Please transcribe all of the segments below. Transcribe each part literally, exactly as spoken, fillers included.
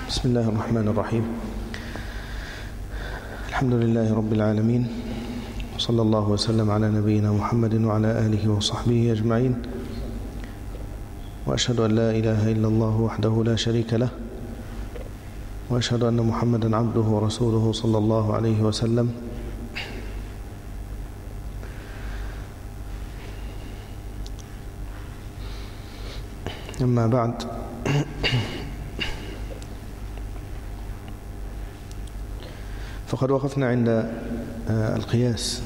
بسم الله الرحمن الرحيم. الحمد لله رب العالمين، وصلى الله وسلم على نبينا محمد وعلى آله وصحبه أجمعين، وأشهد أن لا إله إلا الله وحده لا شريك له، وأشهد أن محمدا عبده ورسوله صلى الله عليه وسلم. أما بعد، فقد وقفنا عند القياس،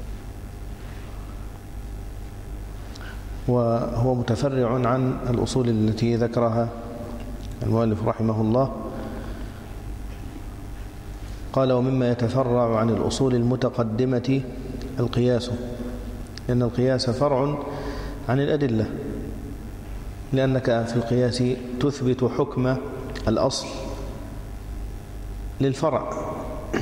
وهو متفرع عن الأصول التي ذكرها المؤلف رحمه الله. قال: ومما يتفرع عن الأصول المتقدمة القياس، لأن القياس فرع عن الأدلة، لأنك في القياس تثبت حكم الأصل للفرع،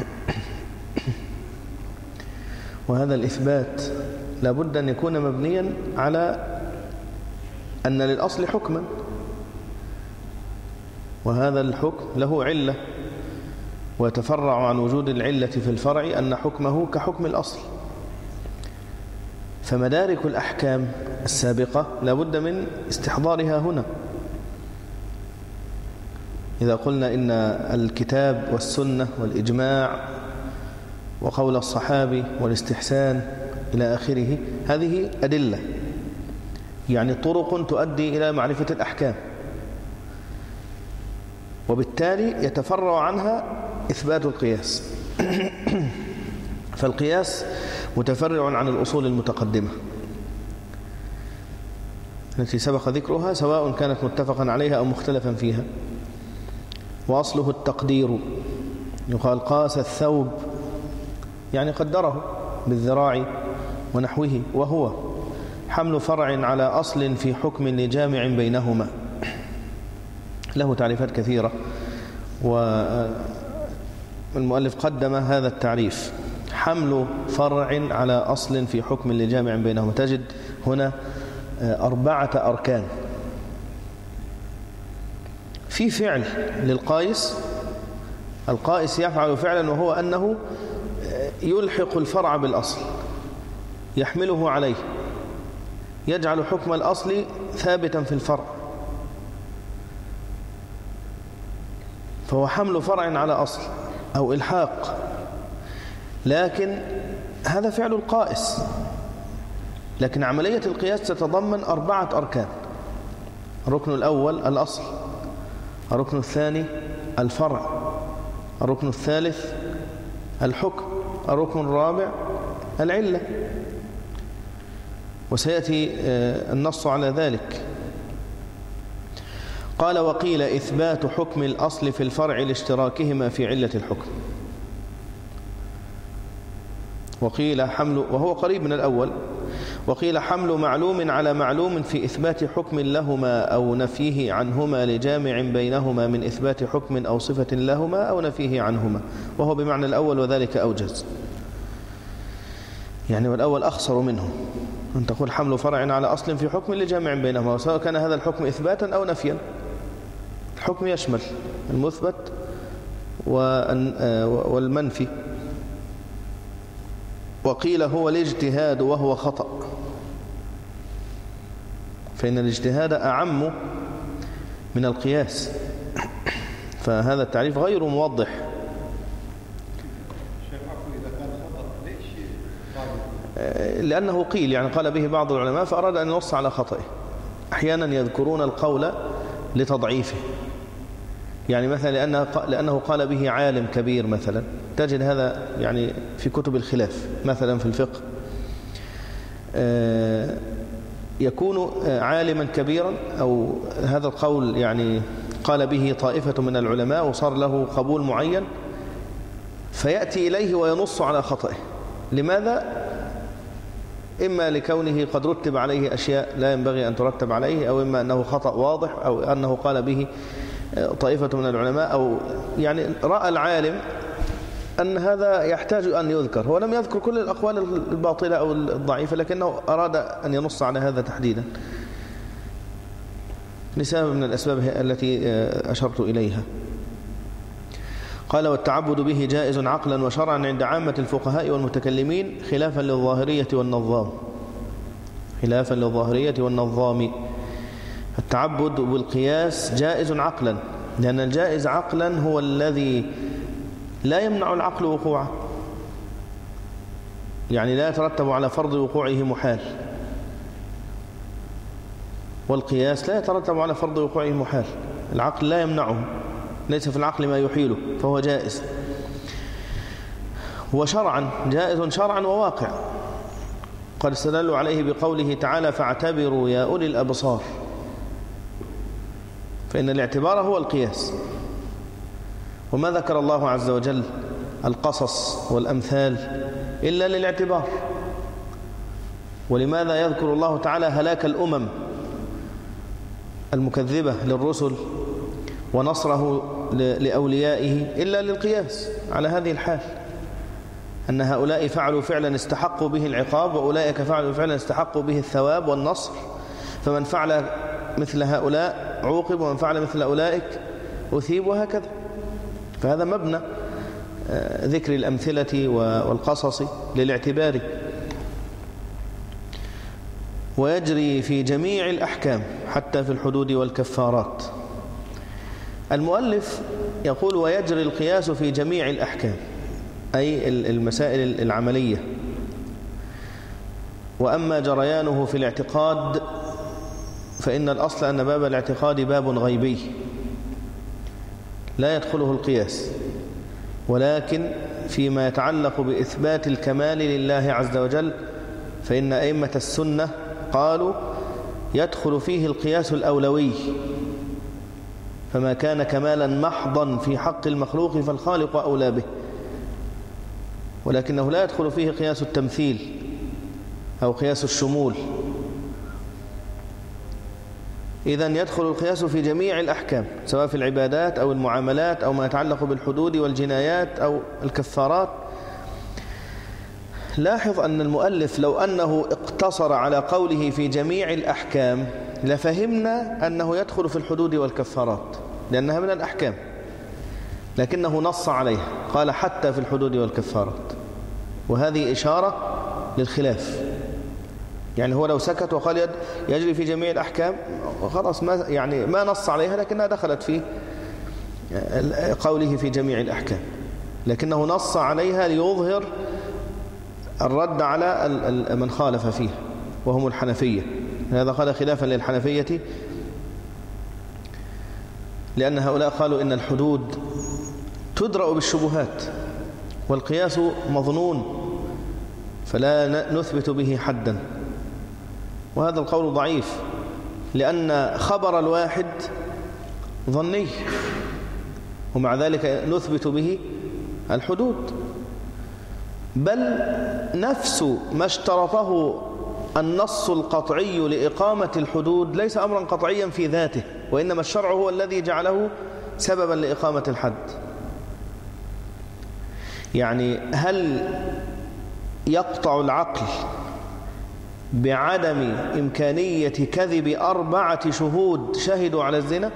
وهذا الإثبات لابد أن يكون مبنيا على أن للأصل حكما، وهذا الحكم له علة، ويتفرع عن وجود العلة في الفرع أن حكمه كحكم الأصل. فمدارك الأحكام السابقة لابد من استحضارها هنا. إذا قلنا إن الكتاب والسنة والإجماع وقول الصحابي والاستحسان إلى آخره، هذه أدلة، يعني طرق تؤدي إلى معرفة الأحكام، وبالتالي يتفرع عنها إثبات القياس. فالقياس متفرع عن الأصول المتقدمة التي سبق ذكرها، سواء كانت متفقا عليها أو مختلفا فيها. وأصله التقدير، يقال قاس الثوب، يعني قدره بالذراع ونحوه، وهو حمل فرع على أصل في حكم لجامع بينهما. له تعريفات كثيرة، والمؤلف قدم هذا التعريف: حمل فرع على أصل في حكم لجامع بينهما. تجد هنا أربعة أركان في فعل للقائس. القائس يفعل فعلا، وهو أنه يلحق الفرع بالأصل، يحمله عليه، يجعل حكم الأصل ثابتا في الفرع، فهو حمل فرع على أصل أو إلحاق. لكن هذا فعل القائس، لكن عملية القياس تتضمن أربعة أركان: الركن الأول الأصل، الركن الثاني الفرع، الركن الثالث الحكم، الركن الرابع العلة. وسيأتي النص على ذلك. قال: وقيل إثبات حكم الأصل في الفرع لاشتراكهما في علة الحكم. وقيل حمل، وهو قريب من الأول، وقيل حمل معلوم على معلوم في إثبات حكم لهما أو نفيه عنهما لجامع بينهما من إثبات حكم أو صفة لهما أو نفيه عنهما، وهو بمعنى الأول، وذلك أوجز. يعني والأول أخصر منه، أن تقول حمل فرع على أصل في حكم لجامع بينهما، وسواء كان هذا الحكم إثباتا أو نفيا. الحكم يشمل المثبت والمنفي. وقيل هو الاجتهاد وهو خطأ، فإن الاجتهاد أعم من القياس، فهذا التعريف غير موضح. لأنه قيل، يعني قال به بعض العلماء فأراد أن ينص على خطئه. أحيانا يذكرون القول لتضعيفه، يعني مثلا لأنه, لأنه قال به عالم كبير مثلا، تجد هذا يعني في كتب الخلاف مثلا في الفقه، يكون عالما كبيرا، أو هذا القول يعني قال به طائفة من العلماء وصار له قبول معين، فيأتي إليه وينص على خطئه. لماذا؟ إما لكونه قد رتب عليه أشياء لا ينبغي أن ترتب عليه، أو إما أنه خطأ واضح، أو أنه قال به طائفة من العلماء، أو يعني رأى العالم أن هذا يحتاج أن يذكر. هو لم يذكر كل الأقوال الباطلة أو الضعيفة، لكنه أراد أن ينص على هذا تحديدا. لسبب من الأسباب التي أشرت إليها. قال والتعبد به جائز عقلا وشرعا عند عامة الفقهاء والمتكلمين خلافا للظاهرية والنظام خلافا للظاهرية والنظام. التعبد بالقياس جائز عقلا، لأن الجائز عقلا هو الذي لا يمنع العقل وقوعه، يعني لا يترتب على فرض وقوعه محال، والقياس لا يترتب على فرض وقوعه محال، العقل لا يمنعه، ليس في العقل ما يحيله، فهو جائز. وشرعا جائز شرعا وواقع، قد استدلوا عليه بقوله تعالى فاعتبروا يا أولي الأبصار، فإن الاعتبار هو القياس. وما ذكر الله عز وجل القصص والأمثال إلا للاعتبار. ولماذا يذكر الله تعالى هلاك الأمم المكذبة للرسل ونصره لأوليائه إلا للقياس على هذه الحال، أن هؤلاء فعلوا فعلا استحقوا به العقاب، وأولئك فعلوا فعلا استحقوا به الثواب والنصر، فمن فعل مثل هؤلاء عوقب ومن فعل مثل أولئك أثيب، وهكذا. فهذا مبنى ذكر الأمثلة والقصص للاعتبار. ويجري في جميع الأحكام حتى في الحدود والكفارات. المؤلف يقول ويجري القياس في جميع الأحكام، أي المسائل العملية. وأما جريانه في الاعتقاد فإن الأصل أن باب الاعتقاد باب غيبي لا يدخله القياس، ولكن فيما يتعلق بإثبات الكمال لله عز وجل فإن أئمة السنة قالوا يدخل فيه القياس الأولوي، فما كان كمالا محضا في حق المخلوق فالخالق أولى به، ولكنه لا يدخل فيه قياس التمثيل أو قياس الشمول. إذن يدخل القياس في جميع الأحكام، سواء في العبادات أو المعاملات أو ما يتعلق بالحدود والجنايات أو الكفارات. لاحظ أن المؤلف لو أنه اقتصر على قوله في جميع الأحكام لفهمنا أنه يدخل في الحدود والكفارات لأنها من الأحكام، لكنه نص عليها قال حتى في الحدود والكفارات، وهذه إشارة للخلاف. يعني هو لو سكت وقال يجري في جميع الأحكام خلاص ما يعني ما نص عليها، لكنها دخلت في قوله في جميع الأحكام، لكنه نص عليها ليظهر الرد على من خالف فيها وهم الحنفية. هذا قال خلافا للحنفية، لأن هؤلاء قالوا إن الحدود تدرأ بالشبهات والقياس مظنون فلا نثبت به حدا، وهذا القول ضعيف، لأن خبر الواحد ظني ومع ذلك نثبت به الحدود. بل نفس ما اشترطه النص القطعي لإقامة الحدود ليس أمرا قطعيا في ذاته، وإنما الشرع هو الذي جعله سببا لإقامة الحد. يعني هل يقطع العقل بعدم إمكانية كذب أربعة شهود شهدوا على الزنا؟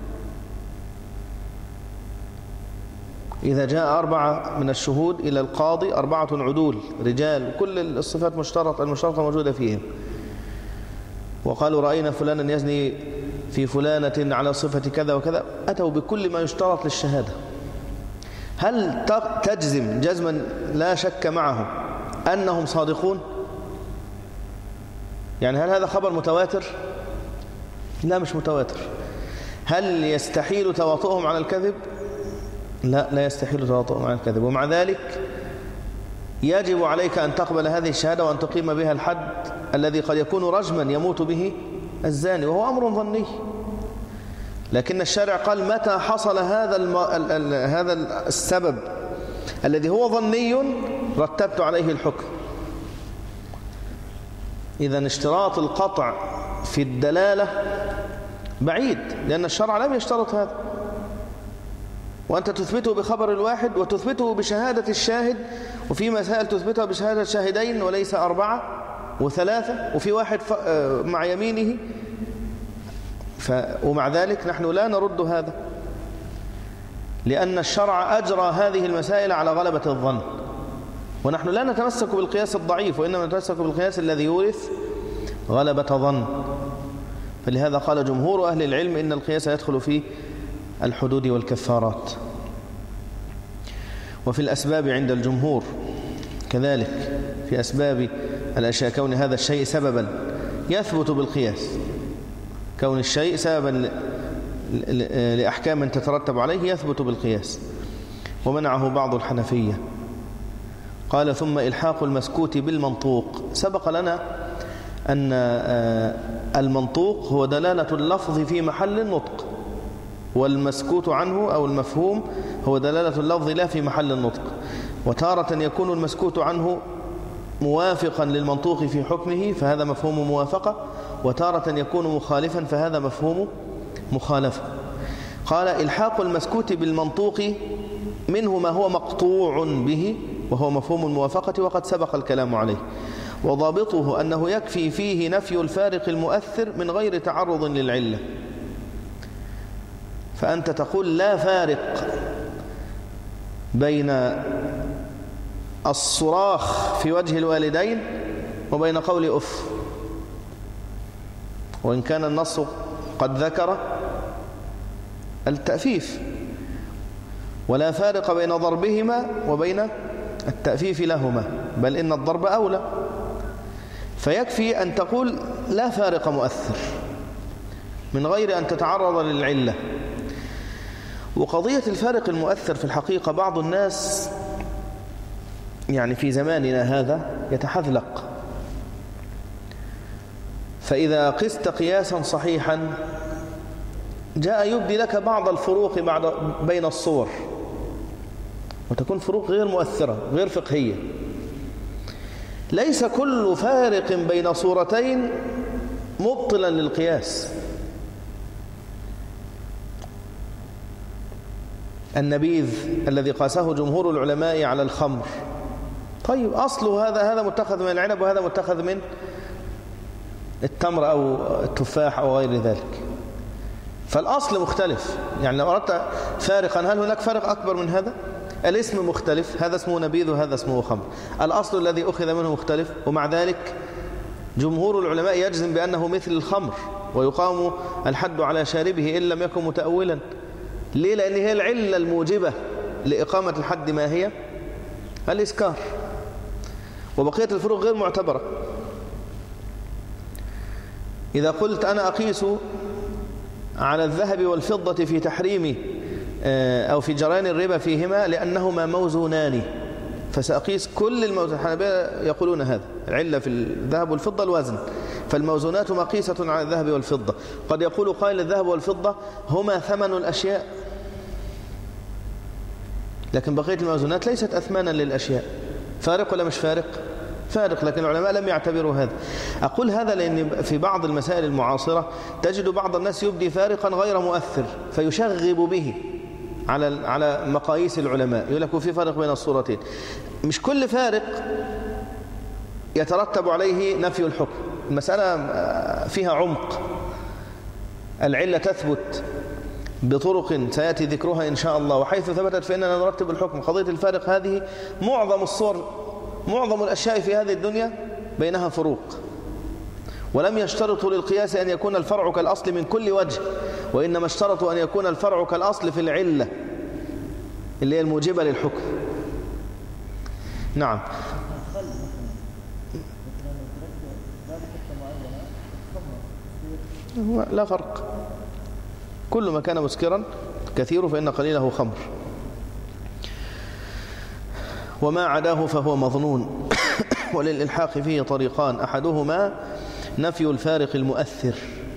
إذا جاء أربعة من الشهود إلى القاضي، أربعة عدول رجال كل الصفات مشترطة المشترطة موجودة فيهم، وقالوا رأينا فلانا يزني في فلانة على صفة كذا وكذا، أتوا بكل ما يشترط للشهادة، هل تجزم جزما لا شك معه أنهم صادقون؟ يعني هل هذا خبر متواتر؟ لا، مش متواتر. هل يستحيل تواطؤهم على الكذب؟ لا، لا يستحيل تواطؤهم على الكذب، ومع ذلك يجب عليك أن تقبل هذه الشهادة وأن تقيم بها الحد الذي قد يكون رجما يموت به الزاني، وهو أمر ظني. لكن الشارع قال متى حصل هذا الم... ال... ال... هذا السبب الذي هو ظني رتبت عليه الحكم. إذن اشتراط القطع في الدلالة بعيد، لأن الشرع لم يشترط هذا، وأنت تثبته بخبر الواحد وتثبته بشهادة الشاهد، وفي مسائل تثبتها بشهادة شاهدين وليس أربعة وثلاثة، وفي واحد مع يمينه، ف... ومع ذلك نحن لا نرد هذا، لأن الشرع أجرى هذه المسائل على غلبة الظن، ونحن لا نتمسك بالقياس الضعيف، وإنما نتمسك بالقياس الذي يورث غلبة ظن. فلهذا قال جمهور أهل العلم إن القياس يدخل في الحدود والكفارات. وفي الأسباب عند الجمهور كذلك، في أسباب الأشياء كون هذا الشيء سببا يثبت بالقياس، كون الشيء سببا لأحكام تترتب عليه يثبت بالقياس، ومنعه بعض الحنفية. قال ثم إلحاق المسكوت بالمنطوق. سبق لنا أن المنطوق هو دلالة اللفظ في محل النطق، والمسكوت عنه أو المفهوم هو دلالة اللفظ لا في محل النطق. وتارة يكون المسكوت عنه موافقا للمنطوق في حكمه فهذا مفهوم موافقة، وتارة يكون مخالفا فهذا مفهوم مخالفة. قال إلحاق المسكوت بالمنطوق منه ما هو مقطوع به وهو مفهوم الموافقة وقد سبق الكلام عليه، وضابطه أنه يكفي فيه نفي الفارق المؤثر من غير تعرض للعلة. فأنت تقول لا فارق بين الصراخ في وجه الوالدين وبين قول أف، وإن كان النص قد ذكر التأفيف، ولا فارق بين ضربهما وبين التأفيف لهما، بل إن الضرب أولى. فيكفي أن تقول لا فارق مؤثر من غير أن تتعرض للعلة. وقضية الفارق المؤثر في الحقيقة بعض الناس يعني في زماننا هذا يتحذلق، فإذا قست قياسا صحيحا جاء يبدي لك بعض الفروق بين الصور، وتكون فروق غير مؤثرة غير فقهية. ليس كل فارق بين صورتين مبطلا للقياس. النبيذ الذي قاسه جمهور العلماء على الخمر، طيب أصله هذا هذا متخذ من العنب وهذا متخذ من التمر أو التفاح أو غير ذلك، فالأصل مختلف. يعني لو أردت فارقا هل هناك فارق أكبر من هذا؟ الاسم مختلف، هذا اسمه نبيذ وهذا اسمه خمر، الأصل الذي أخذ منه مختلف، ومع ذلك جمهور العلماء يجزم بأنه مثل الخمر ويقام الحد على شاربه إن لم يكن متأولا. ليه؟ لأن هي العلة الموجبة لإقامة الحد ما هي؟ الإسكار، وبقية الفروق غير معتبرة. إذا قلت أنا أقيس على الذهب والفضة في تحريم أو في جريان الربا فيهما لأنهما موزونان، فسأقيس كل الموزون. الحنابلة يقولون هذا العلة في الذهب والفضة الوزن، فالموزونات مقيسة على الذهب والفضة. قد يقول قائل الذهب والفضة هما ثمن الأشياء، لكن بقية الموزونات ليست أثمانا للأشياء. فارق ولا مش فارق؟ فارق، لكن العلماء لم يعتبروا هذا. أقول هذا لأن في بعض المسائل المعاصرة تجد بعض الناس يبدي فارقا غير مؤثر فيشغب به على على مقاييس العلماء، يقول لك في فرق بين الصورتين. مش كل فارق يترتب عليه نفي الحكم، المسألة فيها عمق. العلة تثبت بطرق سيأتي ذكرها إن شاء الله، وحيث ثبتت فإننا نرتب الحكم. قضية الفارق هذه معظم الصور، معظم الأشياء في هذه الدنيا بينها فروق، ولم يشترطوا للقياس أن يكون الفرع كالأصل من كل وجه، وإنما اشترطوا أن يكون الفرع كالأصل في العلة اللي هي الموجبة للحكم. نعم. لا فرق، كل ما كان مسكرا كثير فإن قليله خمر، وما عداه فهو مظنون. وللإلحاق فيه طريقان، أحدهما نفي الفارق المؤثر.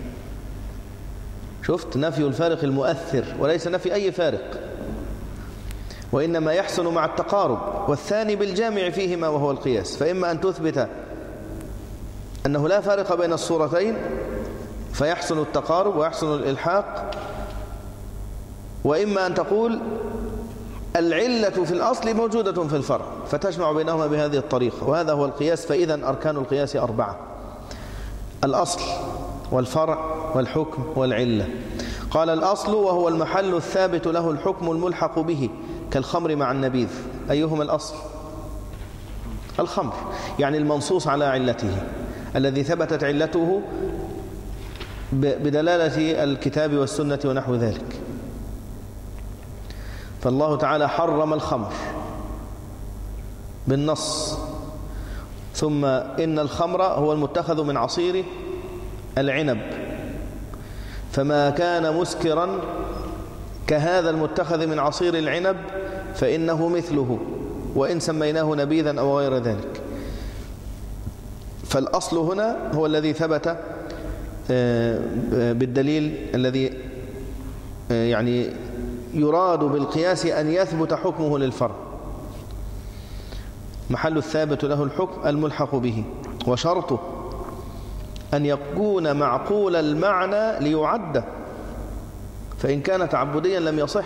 شفت؟ نفي الفارق المؤثر وليس نفي أي فارق، وإنما يحسن مع التقارب. والثاني بالجامع فيهما وهو القياس. فإما أن تثبت أنه لا فارق بين الصورتين فيحسن التقارب ويحسن الإلحاق، وإما أن تقول العلة في الأصل موجودة في الفرع فتجمع بينهما بهذه الطريقة، وهذا هو القياس. فإذا أركان القياس أربعة: الأصل والفرع والحكم والعلة. قال الأصل وهو المحل الثابت له الحكم الملحق به كالخمر مع النبيذ. أيهما الأصل؟ الخمر، يعني المنصوص على علته الذي ثبتت علته بدلالة الكتاب والسنة ونحو ذلك. فالله تعالى حرم الخمر بالنص. ثم إن الخمر هو المتخذ من عصير العنب، فما كان مسكرا كهذا المتخذ من عصير العنب فإنه مثله وإن سميناه نبيذا أو غير ذلك. فالأصل هنا هو الذي ثبت بالدليل الذي يعني يراد بالقياس أن يثبت حكمه للفرع. محل الثابت له الحكم الملحق به، وشرطه أن يكون معقول المعنى ليعد، فإن كان تعبديا لم يصح.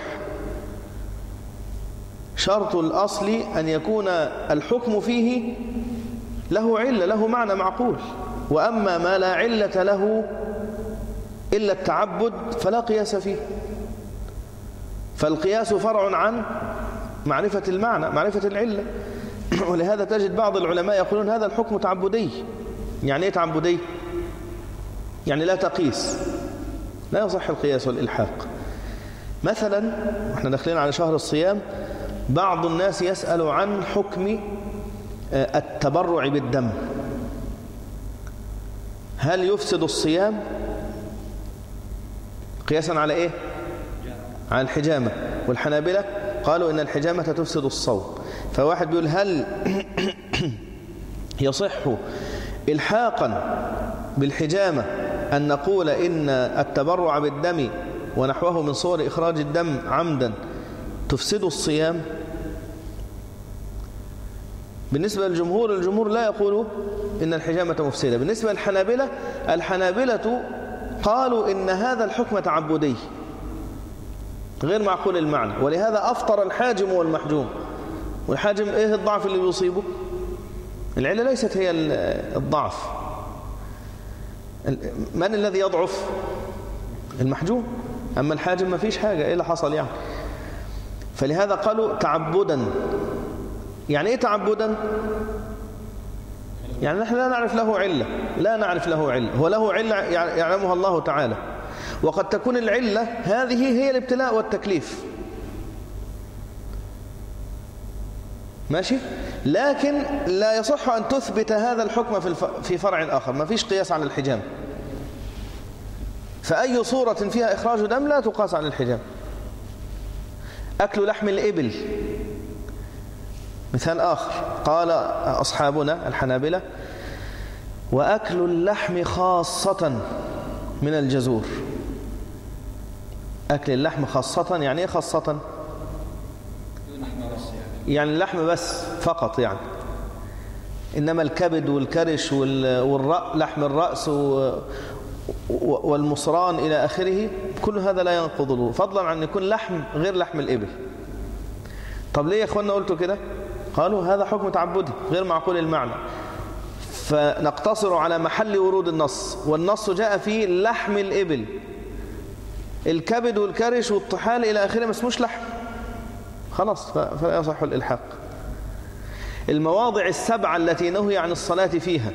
شرط الأصل أن يكون الحكم فيه له علة، له معنى معقول. وأما ما لا علة له إلا التعبد فلا قياس فيه. فالقياس فرع عن معرفة المعنى، معرفة العلة. ولهذا تجد بعض العلماء يقولون هذا الحكم تعبدي. يعني ايه تعبدي؟ يعني لا تقيس، لا يصح القياس والإلحاق. مثلا احنا داخلين على شهر الصيام، بعض الناس يسأل عن حكم التبرع بالدم، هل يفسد الصيام؟ قياسا على ايه؟ على الحجامة. والحنابلة قالوا ان الحجامة تفسد الصوم. فواحد بيقول هل يصح إلحاقا بالحجامة أن نقول إن التبرع بالدم ونحوه من صور إخراج الدم عمدا تفسد الصيام؟ بالنسبة للجمهور، الجمهور لا يقولوا إن الحجامة مفسدة. بالنسبة للحنابلة، الحنابلة قالوا إن هذا الحكم تعبدي غير معقول المعنى، ولهذا أفطر الحاجم والمحجوم. والحاجم إيه الضعف اللي بيصيبه؟ العلة ليست هي الضعف. من الذي يضعف؟ المحجوم. أما الحاجم ما فيش حاجة، إيه اللي حصل يعني؟ فلهذا قالوا تعبدا. يعني إيه تعبدا؟ يعني نحن لا نعرف له علة، لا نعرف له علة، هو له علة يعلمها الله تعالى. وقد تكون العلة هذه هي الابتلاء والتكليف، ماشي؟ لكن لا يصح أن تثبت هذا الحكم في في فرع آخر. ما فيش قياس على الحجام. فأي صورة فيها إخراج دم لا تقاس على الحجام. أكل لحم الإبل مثال آخر، قال أصحابنا الحنابلة وأكل اللحم خاصة من الجزور. أكل اللحم خاصة يعني إيه خاصة؟ يعني اللحم بس فقط يعني. إنما الكبد والكرش والرأ لحم الرأس والمصران إلى آخره كل هذا لا ينقض الوضوء، فضلا عن يكون لحم غير لحم الإبل. طب ليه يا إخواننا قلتوا كده؟ قالوا هذا حكم تعبدي غير معقول المعنى، فنقتصر على محل ورود النص، والنص جاء فيه لحم الإبل. الكبد والكرش والطحال إلى آخره ما اسموش لحم، خلاص فلا يصح الإلحاق. المواضع السبعة التي نهي عن الصلاة فيها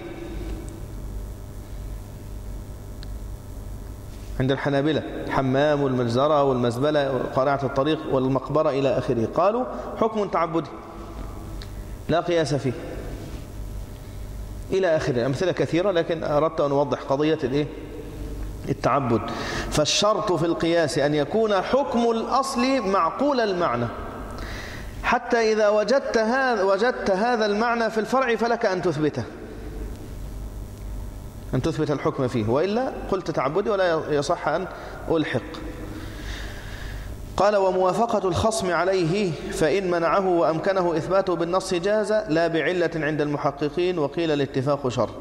عند الحنابلة، الحمام والمجزرة والمزبلة وقارعة الطريق والمقبرة إلى آخره، قالوا حكم تعبدي لا قياس فيه إلى آخره. أمثلة كثيرة، لكن أردت أن أوضح قضية الإيه؟ التعبد. فالشرط في القياس أن يكون حكم الأصل معقول المعنى، حتى إذا وجدت هذا وجدت هذا المعنى في الفرع فلك أن تثبته، أن تثبت الحكم فيه، وإلا قلت تعبدي ولا يصح أن ألحق. قال وموافقة الخصم عليه فإن منعه وأمكنه إثباته بالنص جاز لا بعلة عند المحققين، وقيل الاتفاق شرط.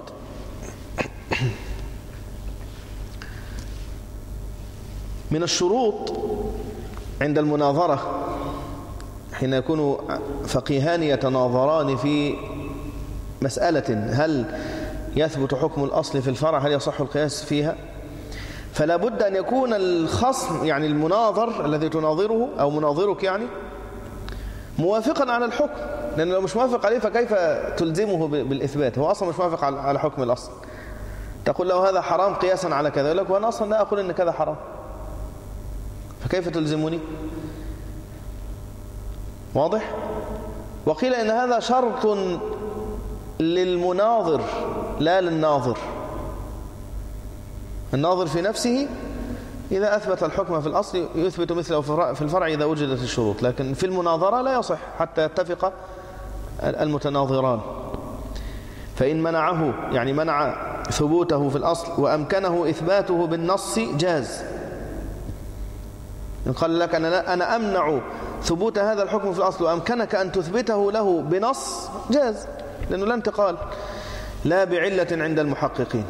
من الشروط عند المناظرة حين يكون فقيهان يتناظران في مسألة هل يثبت حكم الأصل في الفرع، هل يصح القياس فيها، فلا بد أن يكون الخصم يعني المناظر الذي تناظره أو مناظرك يعني موافقا على الحكم، لأنه لو مش موافق عليه فكيف تلزمه بالإثبات؟ هو أصلا مش موافق على حكم الأصل. تقول له هذا حرام قياسا على كذا، يقول لك وأنا أصلا لا أقول إن كذا حرام، فكيف تلزمني؟ واضح؟ وقيل إن هذا شرط للمناظر لا للناظر. الناظر في نفسه إذا أثبت الحكم في الأصل يثبت مثله في الفرع إذا وجدت الشروط، لكن في المناظرة لا يصح حتى يتفق المتناظران. فإن منعه يعني منع ثبوته في الأصل وأمكنه إثباته بالنص جاز. إن قال لك أنا, أنا أمنع ثبوت هذا الحكم في الأصل وأمكنك أن تثبته له بنص جاز، لأنه لا انتقال، لا بعلة عند المحققين،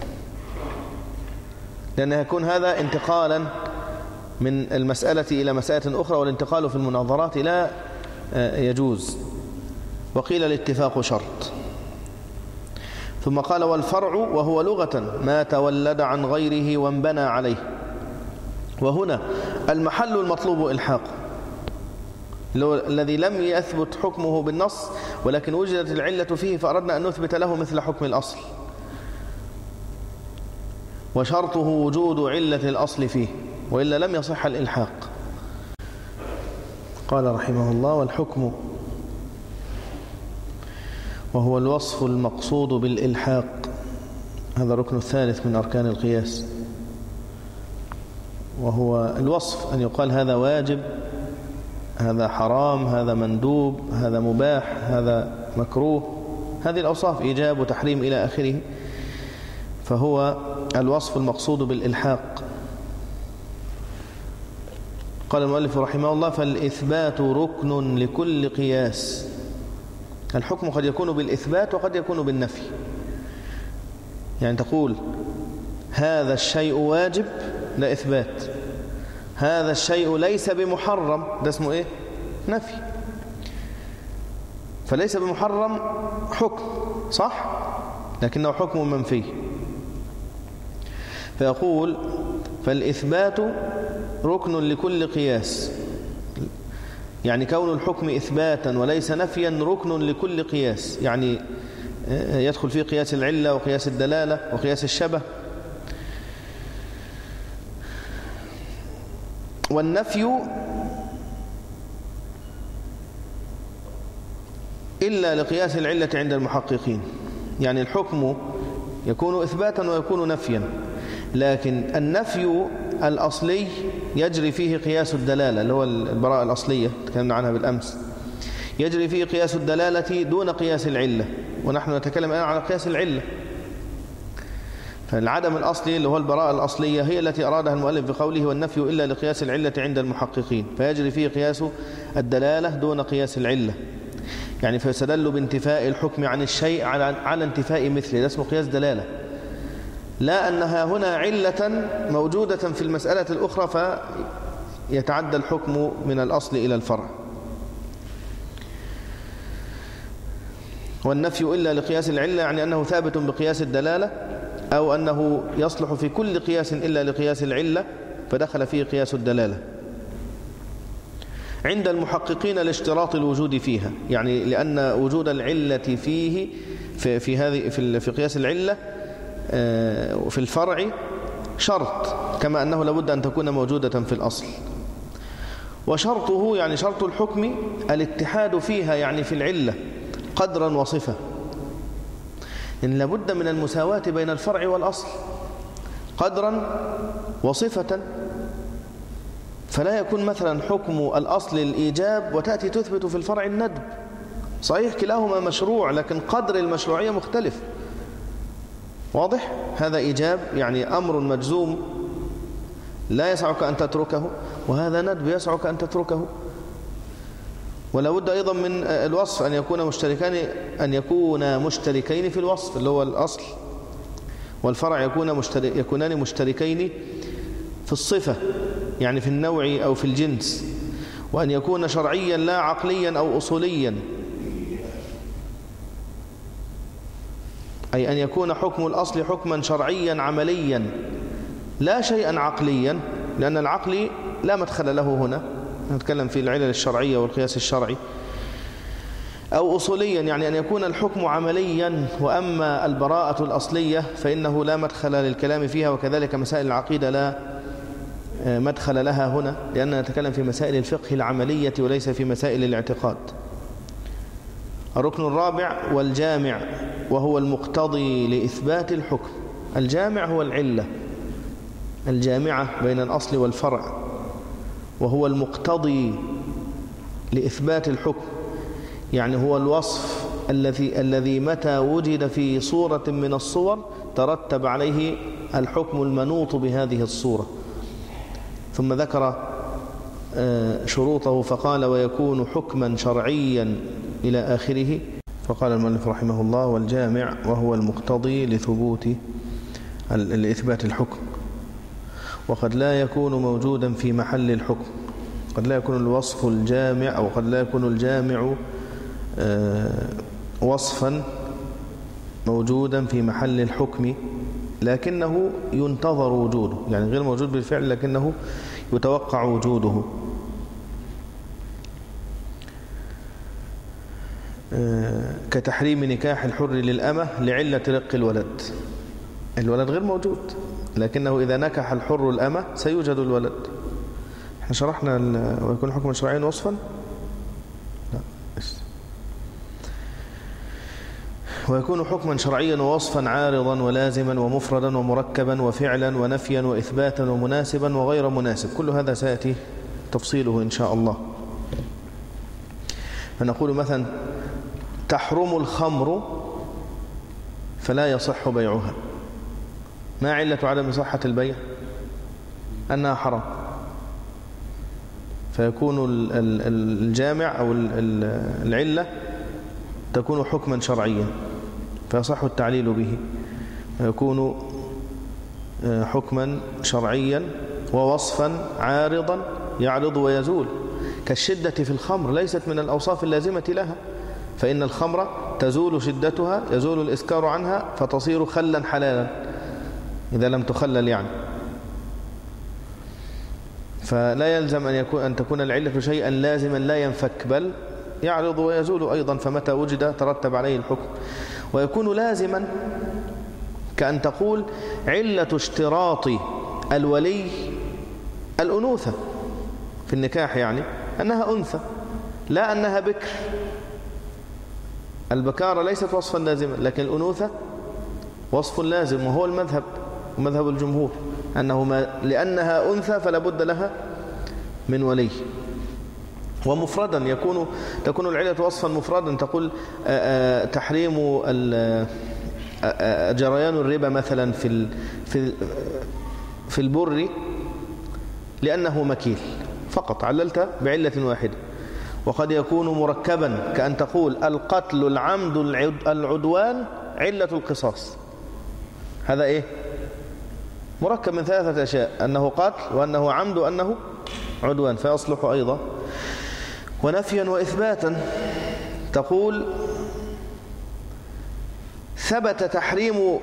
لأنه يكون هذا انتقالا من المسألة إلى مسألة أخرى، والانتقال في المناظرات لا يجوز. وقيل الاتفاق شرط. ثم قال والفرع وهو لغة ما تولد عن غيره وانبنى عليه. وهنا المحل المطلوب إلحاقه الذي لم يثبت حكمه بالنص ولكن وجدت العلة فيه فأردنا أن نثبت له مثل حكم الأصل، وشرطه وجود علة الأصل فيه وإلا لم يصح الإلحاق. قال رحمه الله والحكم وهو الوصف المقصود بالإلحاق، هذا الركن الثالث من أركان القياس، وهو الوصف أن يقال هذا واجب، هذا حرام، هذا مندوب، هذا مباح، هذا مكروه، هذه الأوصاف إيجاب وتحريم إلى آخره، فهو الوصف المقصود بالإلحاق. قال المؤلف رحمه الله فالإثبات ركن لكل قياس. الحكم قد يكون بالإثبات وقد يكون بالنفي، يعني تقول هذا الشيء واجب، لا إثبات. هذا الشيء ليس بمحرم، ده اسمه إيه؟ نفي. فليس بمحرم حكم صح، لكنه حكم منفي. فيقول فالإثبات ركن لكل قياس، يعني كون الحكم إثباتا وليس نفيا ركن لكل قياس، يعني يدخل فيه قياس العلة وقياس الدلالة وقياس الشبه. والنفي إلا لقياس العلة عند المحققين، يعني الحكم يكون إثباتا ويكون نفيا، لكن النفي الأصلي يجري فيه قياس الدلالة اللي هو البراءة الأصلية تكلمنا عنها بالأمس، يجري فيه قياس الدلالة دون قياس العلة، ونحن نتكلم الآن عن قياس العلة. فالعدم الأصلي اللي هو البراءة الأصلية هي التي أرادها المؤلف بقوله والنفي إلا لقياس العلة عند المحققين، فيجري فيه قياس الدلالة دون قياس العلة، يعني فيستدل بانتفاء الحكم عن الشيء على, على انتفاء مثله، ده اسمه قياس دلالة، لا أنها هنا علة موجودة في المسألة الأخرى فيتعدى الحكم من الأصل إلى الفرع. والنفي إلا لقياس العلة يعني أنه ثابت بقياس الدلالة، أو أنه يصلح في كل قياس إلا لقياس العلة فدخل فيه قياس الدلالة. عند المحققين الاشتراط الوجود فيها، يعني لأن وجود العلة فيه في في هذه في في قياس العلة وفي الفرع شرط، كما أنه لابد أن تكون موجودة في الأصل. وشرطه يعني شرط الحكم الاتحاد فيها، يعني في العلة قدرا وصفة، إن لابد من المساواة بين الفرع والأصل قدرا وصفة، فلا يكون مثلا حكم الأصل الإيجاب وتأتي تثبت في الفرع الندب، صحيح كلاهما مشروع لكن قدر المشروعية مختلف. واضح؟ هذا إيجاب يعني أمر مجزوم لا يسعك أن تتركه، وهذا ندب يسعك أن تتركه. ولا بد أيضا من الوصف أن يكون مشتركان أن يكون مشتركين في الوصف اللي هو الأصل، والفرع يكون مشترك يكونان مشتركين في الصفة يعني في النوع أو في الجنس، وأن يكون شرعيا لا عقليا أو أصوليا، أي أن يكون حكم الأصل حكما شرعيا عمليا لا شيئا عقليا، لأن العقل لا مدخل له هنا، نتكلم في العلل الشرعية والقياس الشرعي، أو أصوليا يعني أن يكون الحكم عمليا، وأما البراءة الأصلية فإنه لا مدخل للكلام فيها، وكذلك مسائل العقيدة لا مدخل لها هنا، لأننا نتكلم في مسائل الفقه العملية وليس في مسائل الاعتقاد. الركن الرابع والجامع، وهو المقتضي لإثبات الحكم. الجامع هو العلة الجامعة بين الأصل والفرع، وهو المقتضي لإثبات الحكم، يعني هو الوصف الذي الذي متى وجد في صورة من الصور ترتب عليه الحكم المنوط بهذه الصورة. ثم ذكر شروطه فقال ويكون حكما شرعيا إلى آخره. فقال المؤلف رحمه الله والجامع وهو المقتضي لثبوت لإثبات الحكم، وقد لا يكون موجودا في محل الحكم، قد لا يكون الوصف الجامع أو قد لا يكون الجامع وصفا موجودا في محل الحكم، لكنه ينتظر وجوده، يعني غير موجود بالفعل لكنه يتوقع وجوده. كتحريم نكاح الحر للأمة لعلة رق الولد. الولد غير موجود، لكنه إذا نكح الحر الأمة سيوجد الولد. احنا شرحنا ويكون حكما شرعيا وصفا، لا بس. ويكون حكما شرعيا ووصفا عارضا ولازما ومفردا ومركبا وفعلا ونفيا وإثباتا ومناسبا وغير مناسب، كل هذا سيأتي تفصيله إن شاء الله. فنقول مثلا تحرم الخمر فلا يصح بيعها. ما علة عدم صحة البيع؟ أنها حرام، فيكون الجامع أو العلة تكون حكما شرعيا فيصح التعليل به، فيكون حكما شرعيا ووصفا عارضا يعرض ويزول، كالشدة في الخمر ليست من الأوصاف اللازمة لها، فإن الخمر تزول شدتها، يزول الإسكار عنها فتصير خلا حلالا إذا لم تخلل يعني. فلا يلزم أن يكون أن تكون العلة شيئا لازما لا ينفك، بل يعرض ويزول أيضا، فمتى وجد ترتب عليه الحكم. ويكون لازما كأن تقول علة اشتراط الولي الأنوثة في النكاح، يعني أنها أنثى لا أنها بكر. البكارة ليست وصفا لازما، لكن الأنوثة وصف لازم، وهو المذهب ومذهب الجمهور أنه ما لأنها أنثى فلا بد لها من ولي. ومفردا يكون تكون العلة وصفا مفردا، تقول تحريم جريان الربا مثلا في في في البر لأنه مكيل فقط، عللت بعلة واحدة. وقد يكون مركبا كأن تقول القتل العمد العدوان علة القصاص. هذا إيه؟ مركب من ثلاثة أشياء، أنه قتل وأنه عمد وأنه عدوان، فيصلح أيضا. ونفيا وإثباتا تقول ثبت تحريم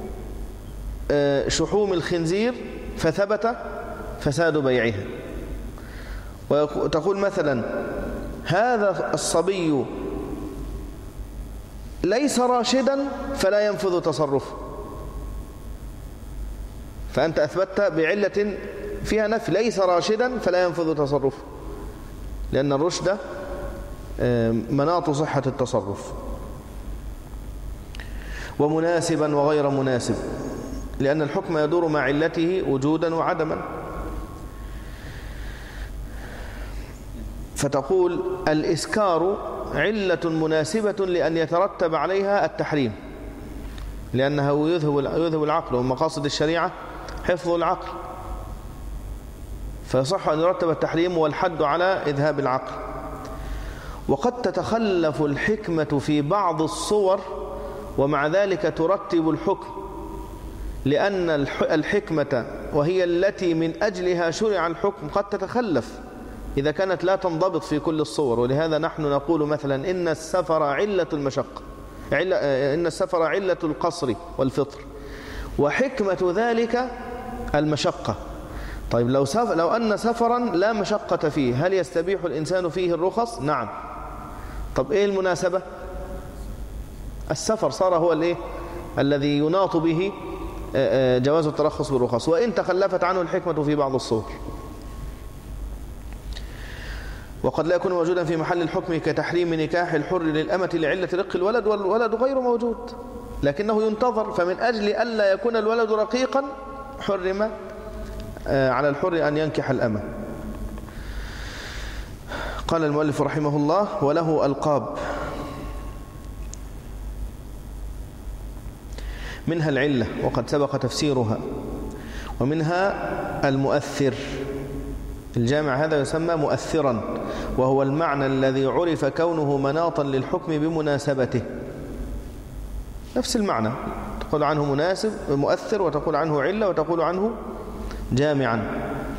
شحوم الخنزير فثبت فساد بيعها. وتقول مثلا هذا الصبي ليس راشدا فلا ينفذ تصرفه، فأنت أثبتت بعلة فيها نفي، ليس راشدا فلا ينفذ تصرفه، لأن الرشد مناط صحة التصرف. ومناسبا وغير مناسب، لأن الحكم يدور مع علته وجودا وعدما. فتقول الإسكار علة مناسبة لأن يترتب عليها التحريم، لأنه يذهب العقل، ومقاصد الشريعة حفظ العقل، فيصح أن يرتب التحريم والحد على إذهاب العقل. وقد تتخلف الحكمة في بعض الصور ومع ذلك ترتب الحكم، لأن الحكمة وهي التي من أجلها شرع الحكم قد تتخلف إذا كانت لا تنضبط في كل الصور. ولهذا نحن نقول مثلا إن السفر علة المشقة، إن السفر علة القصر والفطر، وحكمة ذلك المشقة. طيب لو, سف... لو أن سفرا لا مشقة فيه، هل يستبيح الإنسان فيه الرخص؟ نعم. طب إيه المناسبة؟ السفر صار هو الإيه؟ الذي يناط به جواز الترخص بالرخص، وإن تخلفت عنه الحكمة في بعض الصور. وقد لا يكون موجودا في محل الحكم كتحريم نكاح الحر للأمة لعلة رق الولد، والولد غير موجود لكنه ينتظر، فمن أجل ألا يكون الولد رقيقا حرم على الحر أن ينكح الأمة. قال المؤلف رحمه الله: وله ألقاب، منها العلة وقد سبق تفسيرها، ومنها المؤثر. الجامع هذا يسمى مؤثرا، وهو المعنى الذي عرف كونه مناطا للحكم بمناسبته. نفس المعنى، تقول عنه مناسب مؤثر، وتقول عنه علة، وتقول عنه جامعا.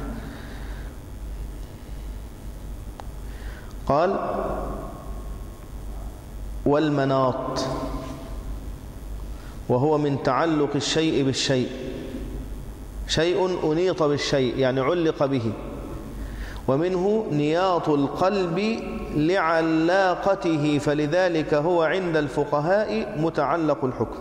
قال: والمناط، وهو من تعلق الشيء بالشيء، شيء أنيط بالشيء يعني علق به، ومنه نياط القلب لعلاقته، فلذلك هو عند الفقهاء متعلق الحكم.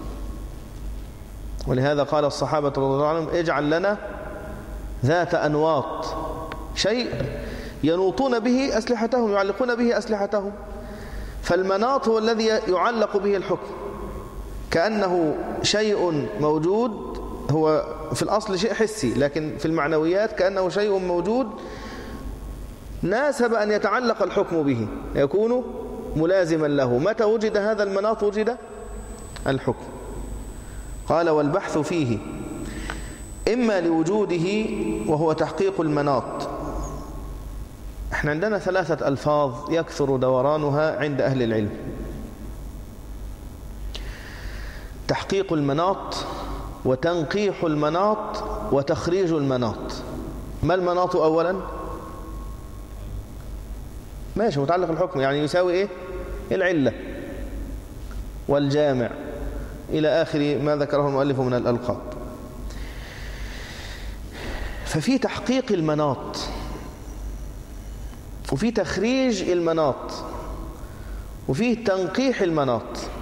ولهذا قال الصحابة رضي الله عنهم: اجعل لنا ذات أنواط، شيء ينوطون به أسلحتهم، يعلقون به أسلحتهم. فالمناط هو الذي يعلق به الحكم، كأنه شيء موجود، هو في الأصل شيء حسي، لكن في المعنويات كأنه شيء موجود ناسب أن يتعلق الحكم به، يكون ملازما له. متى وجد هذا المناط وجد الحكم. قال: والبحث فيه إما لوجوده وهو تحقيق المناط. احنا عندنا ثلاثة ألفاظ يكثر دورانها عند أهل العلم: تحقيق المناط، وتنقيح المناط، وتخريج المناط. ما المناط أولا؟ ماشي، متعلق الحكم، يعني يساوي إيه؟ العلة والجامع إلى آخر ما ذكره المؤلف من الألقاب. ففي تحقيق المناط، وفي تخريج المناط، وفي تنقيح المناط.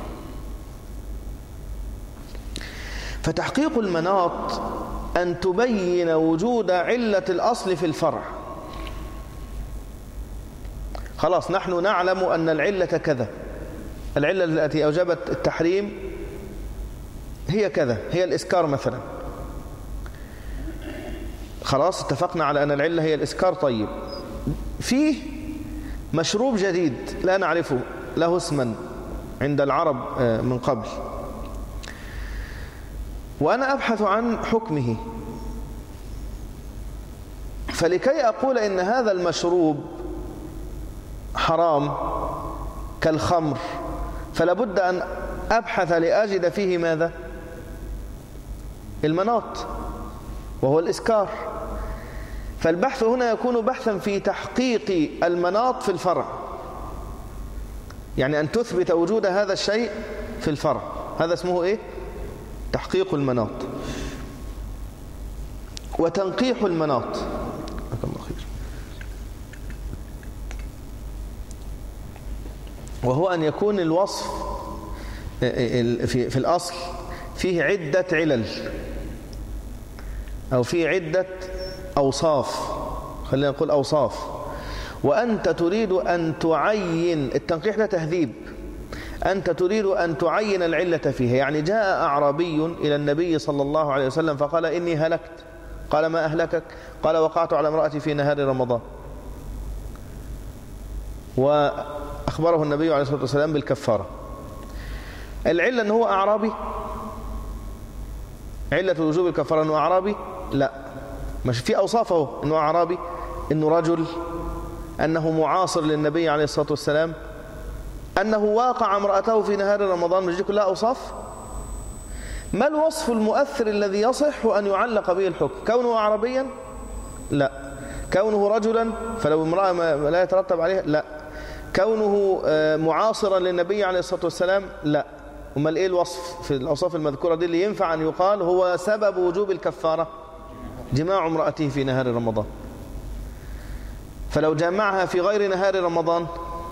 فتحقيق المناط أن تبين وجود علة الأصل في الفرع. خلاص نحن نعلم أن العلة كذا، العلة التي أوجبت التحريم هي كذا، هي الإسكار مثلا. خلاص اتفقنا على أن العلة هي الإسكار. طيب، فيه مشروب جديد لا نعرفه، له اسما عند العرب من قبل، وأنا أبحث عن حكمه. فلكي أقول إن هذا المشروب حرام كالخمر، فلا بد أن أبحث لأجد فيه ماذا؟ المناط، وهو الإسكار. فالبحث هنا يكون بحثا في تحقيق المناط في الفرع، يعني أن تثبت وجود هذا الشيء في الفرع. هذا اسمه إيه؟ تحقيق المناط. وتنقيح المناط، وهو أن يكون الوصف في الأصل فيه عدة علل، أو فيه عدة أوصاف، خلينا نقول أوصاف، وأنت تريد أن تعين. التنقيح ده تهذيب، أنت تريد أن تعين العلة فيها. يعني جاء أعرابي إلى النبي صلى الله عليه وسلم فقال: إني هلكت. قال: ما أهلكك؟ قال: وقعت على امرأتي في نهار رمضان. وأخبره النبي عليه الصلاة والسلام بالكفارة. العلة أنه هو أعرابي؟ علة وجوب الكفارة أنه أعرابي؟ لا، مش في أوصافه أنه أعرابي، أنه رجل، أنه معاصر للنبي عليه الصلاة والسلام، أنه واقع امرأته في نهار رمضان. مش دي كلها أوصاف؟ ما الوصف المؤثر الذي يصح أن يعلق به الحكم؟ كونه أعربيا؟ لا. كونه رجلا فلو امرأة لا يترتب عليه؟ لا. كونه معاصرا للنبي عليه الصلاة والسلام؟ لا. امال ايه الوصف في الأوصاف المذكورة دي اللي ينفع أن يقال هو سبب وجوب الكفارة؟ جماع امرأته في نهار رمضان. فلو جامعها في غير نهار رمضان،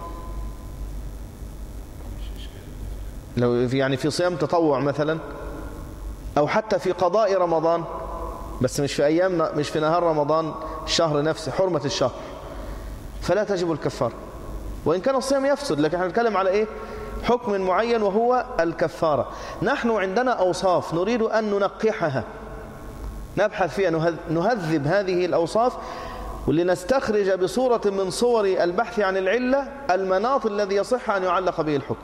لو في يعني في صيام تطوع مثلا، أو حتى في قضاء رمضان بس مش في أيام، مش في نهار رمضان الشهر نفسه حرمة الشهر، فلا تجب الكفارة وإن كان الصيام يفسد. لكن احنا نتكلم على إيه؟ حكم معين وهو الكفارة. نحن عندنا أوصاف نريد أن ننقحها، نبحث فيها، نهذب هذه الأوصاف ولنستخرج بصورة من صور البحث عن العلة المناط الذي يصح أن يعلق به الحكم.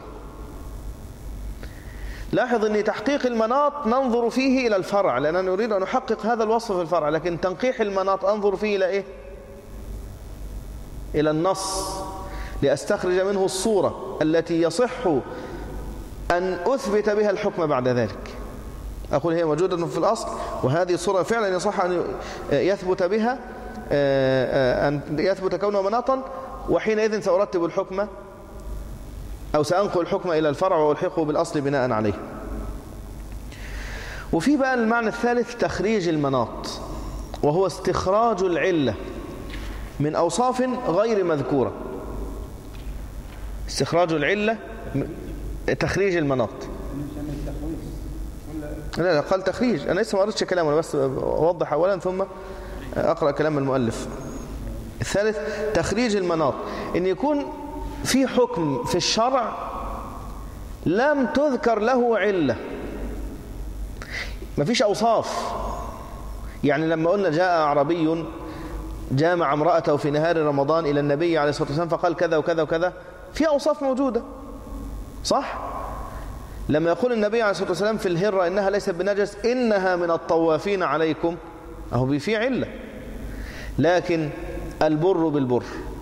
لاحظ أن تحقيق المناط ننظر فيه إلى الفرع، لأننا نريد أن نحقق هذا الوصف في الفرع، لكن تنقيح المناط أنظر فيه إلى إيه؟ إلى النص، لأستخرج منه الصورة التي يصح أن أثبت بها الحكم بعد ذلك. أقول هي موجودة في الأصل، وهذه الصورة فعلا يصح أن يثبت بها، أن يثبت كونه مناطا، وحينئذ سأرتب الحكم أو سأنقل الحكم إلى الفرع وألحقه بالأصل بناء عليه. وفي بقى المعنى الثالث تخريج المناط، وهو استخراج العلة من أوصاف غير مذكورة. استخراج العلة، تخريج المناط. لا لا قال تخريج، أنا لسه ما قرأتش كلامه، أنا بس أوضح أولا ثم أقرأ كلام المؤلف. الثالث تخريج المناط، إن يكون في حكم في الشرع لم تذكر له علة، ما فيش أوصاف. يعني لما قلنا جاء أعرابي جامع امرأته في نهار رمضان إلى النبي عليه الصلاة والسلام فقال كذا وكذا وكذا، في أوصاف موجودة صح؟ لما يقول النبي عليه الصلاة والسلام في الهرة إنها ليست بنجس، إنها من الطوافين عليكم، أهو في علة. لكن البر بالبر،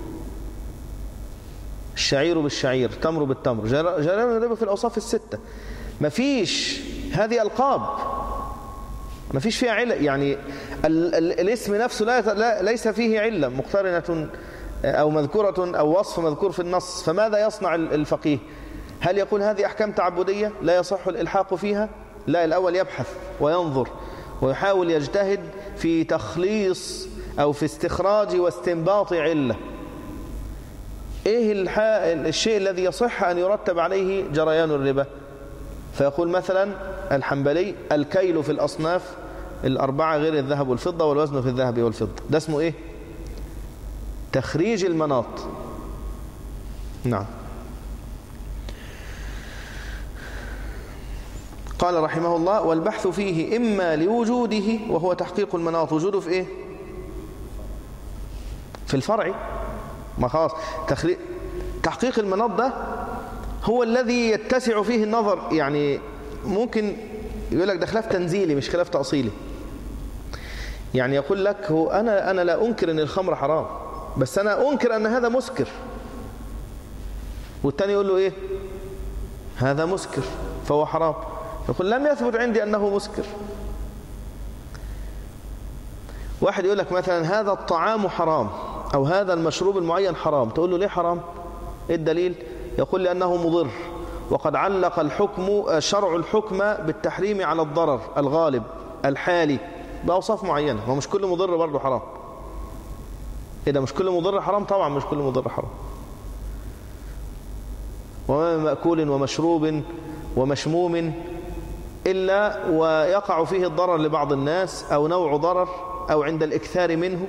الشعير بالشعير، تمر بالتمر، جرى الربا في الأوصاف الستة، مفيش هذه ألقاب، مفيش فيها علة. يعني ال ال الاسم نفسه لا ليس فيه علة مقترنة أو مذكورة أو وصف مذكور في النص. فماذا يصنع الفقيه؟ هل يقول هذه أحكام تعبدية لا يصح الإلحاق فيها؟ لا، الأول يبحث وينظر ويحاول يجتهد في تخليص أو في استخراج واستنباط علة. إيه الشيء الذي يصح أن يرتب عليه جريان الربا؟ فيقول مثلا الحنبلي الكيل في الأصناف الأربعة غير الذهب والفضة والوزن في الذهب والفضة. ده اسمه إيه؟ تخريج المناط. نعم. قال رحمه الله والبحث فيه إما لوجوده، وهو تحقيق المناط. وجوده في إيه؟ في الفرع. ما خلاص تخريج تحقيق المناط ده هو الذي يتسع فيه النظر. يعني ممكن يقول لك ده خلاف تنزيلي مش خلاف تأصيلي. يعني يقول لك هو أنا أنا لا أنكر أن الخمر حرام، بس أنا أنكر أن هذا مسكر. والتاني يقول له إيه؟ هذا مسكر فهو حرام. يقول لم يثبت عندي أنه مسكر. واحد يقول لك مثلا هذا الطعام حرام أو هذا المشروب المعين حرام، تقول له ليه حرام؟ إيه الدليل؟ يقول لأنه مضر، وقد علق الحكم شرع الحكم بالتحريم على الضرر الغالب الحالي بأوصاف معينة. هو مش كل مضر برضه حرام. إيه ده مش كل مضر حرام؟ طبعا مش كل مضر حرام. وما من مأكول ومشروب ومشموم إلا ويقع فيه الضرر لبعض الناس أو نوع ضرر أو عند الإكثار منه.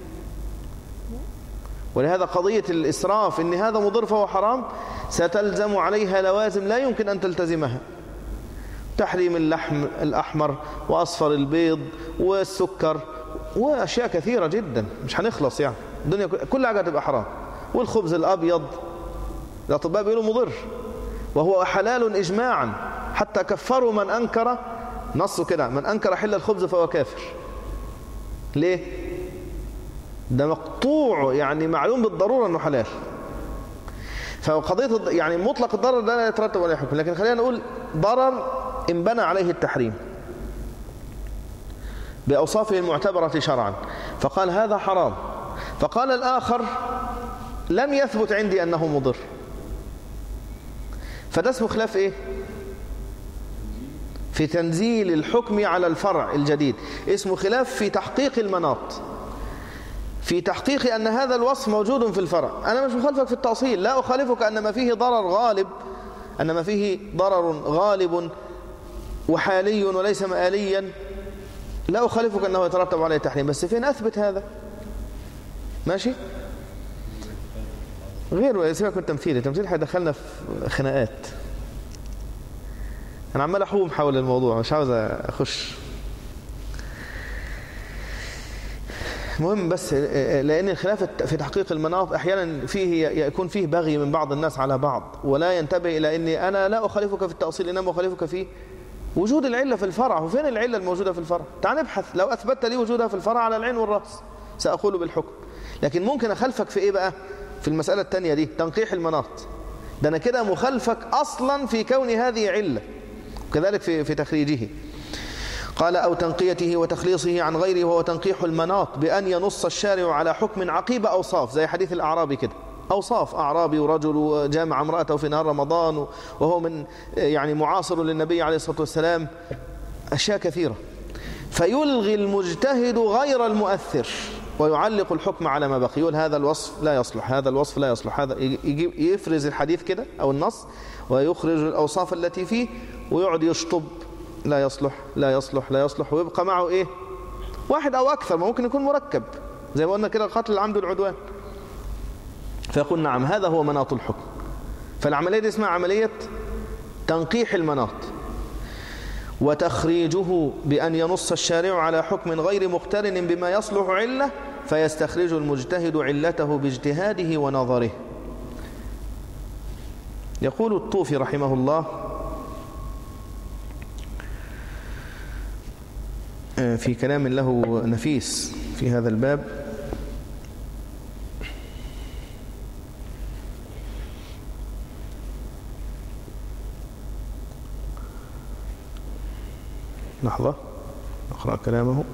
ولهذا قضية الإسراف إن هذا مضر فهو حرام ستلزم عليها لوازم لا يمكن أن تلتزمها. تحريم اللحم الأحمر وأصفر البيض والسكر وأشياء كثيرة جدا مش هنخلص. يعني الدنيا كل حاجة تبقى حرام. والخبز الأبيض الأطباء بيقولوا مضر وهو حلال إجماعا، حتى كفروا من أنكر، نصوا كده من أنكر حل الخبز فهو كافر. ليه؟ ده مقطوع، يعني معلوم بالضرورة أنه حلال. فقضية يعني مطلق الضرر ده لا يترتب عليه حكم، لكن خلينا نقول ضرر انبنى عليه التحريم بأوصافه المعتبرة شرعا، فقال هذا حرام. فقال الآخر لم يثبت عندي أنه مضر، فده اسمه خلاف إيه؟ في تنزيل الحكم على الفرع الجديد، اسمه خلاف في تحقيق المناط، في تحقيق أن هذا الوصف موجود في الفرع. أنا مش مخالفك في التأصيل، لا أخالفك أن ما فيه ضرر غالب، أن ما فيه ضرر غالب وحالي وليس مآليا، لا أخالفك أنه يترتب عليه تحريم، بس فين أثبت هذا؟ ماشي؟ غير سيبك من التمثيل، التمثيل هيدخلنا في خناقات. أنا عمال أحوم حول الموضوع، مش عاوز أخش. مهم بس لأن الخلاف في تحقيق المناط أحيانا فيه يكون فيه بغي من بعض الناس على بعض، ولا ينتبه إلى أني أنا لا أخالفك في التأصيل، إنما أخالفك في وجود العلة في الفرع. وفين العلة الموجودة في الفرع؟ تعال نبحث. لو أثبتت لي وجودها في الفرع على العين والرأس سأقول بالحكم، لكن ممكن أخالفك في إيه بقى؟ في المسألة الثانية دي، تنقيح المناط. ده أنا كده مخالفك أصلا في كون هذه علة، وكذلك في في تخريجه. قال أو تنقيته وتخليصه عن غيره، وهو تنقيح المناط بأن ينص الشارع على حكم عقيب أوصاف، زي حديث الأعرابي كده، أوصاف أعرابي ورجل جامع امرأته في نهار رمضان وهو من يعني معاصر للنبي عليه الصلاة والسلام، أشياء كثيرة. فيلغي المجتهد غير المؤثر ويعلق الحكم على ما بقي، يقول هذا الوصف لا يصلح، هذا الوصف لا يصلح، هذا يجيب يفرز الحديث كده أو النص ويخرج الأوصاف التي فيه ويقعد يشطب لا يصلح لا يصلح لا يصلح، ويبقى معه إيه؟ واحد أو أكثر، ما ممكن يكون مركب زي ما قلنا كده، قتل العمد والعدوان. فيقول نعم هذا هو مناط الحكم. فالعملية دي اسمها عملية تنقيح المناط. وتخريجه بأن ينص الشارع على حكم غير مقترن بما يصلح علة، فيستخرج المجتهد علته باجتهاده ونظره. يقول الطوفي رحمه الله في كلام له نفيس في هذا الباب: لحظة أقرأ كلامه.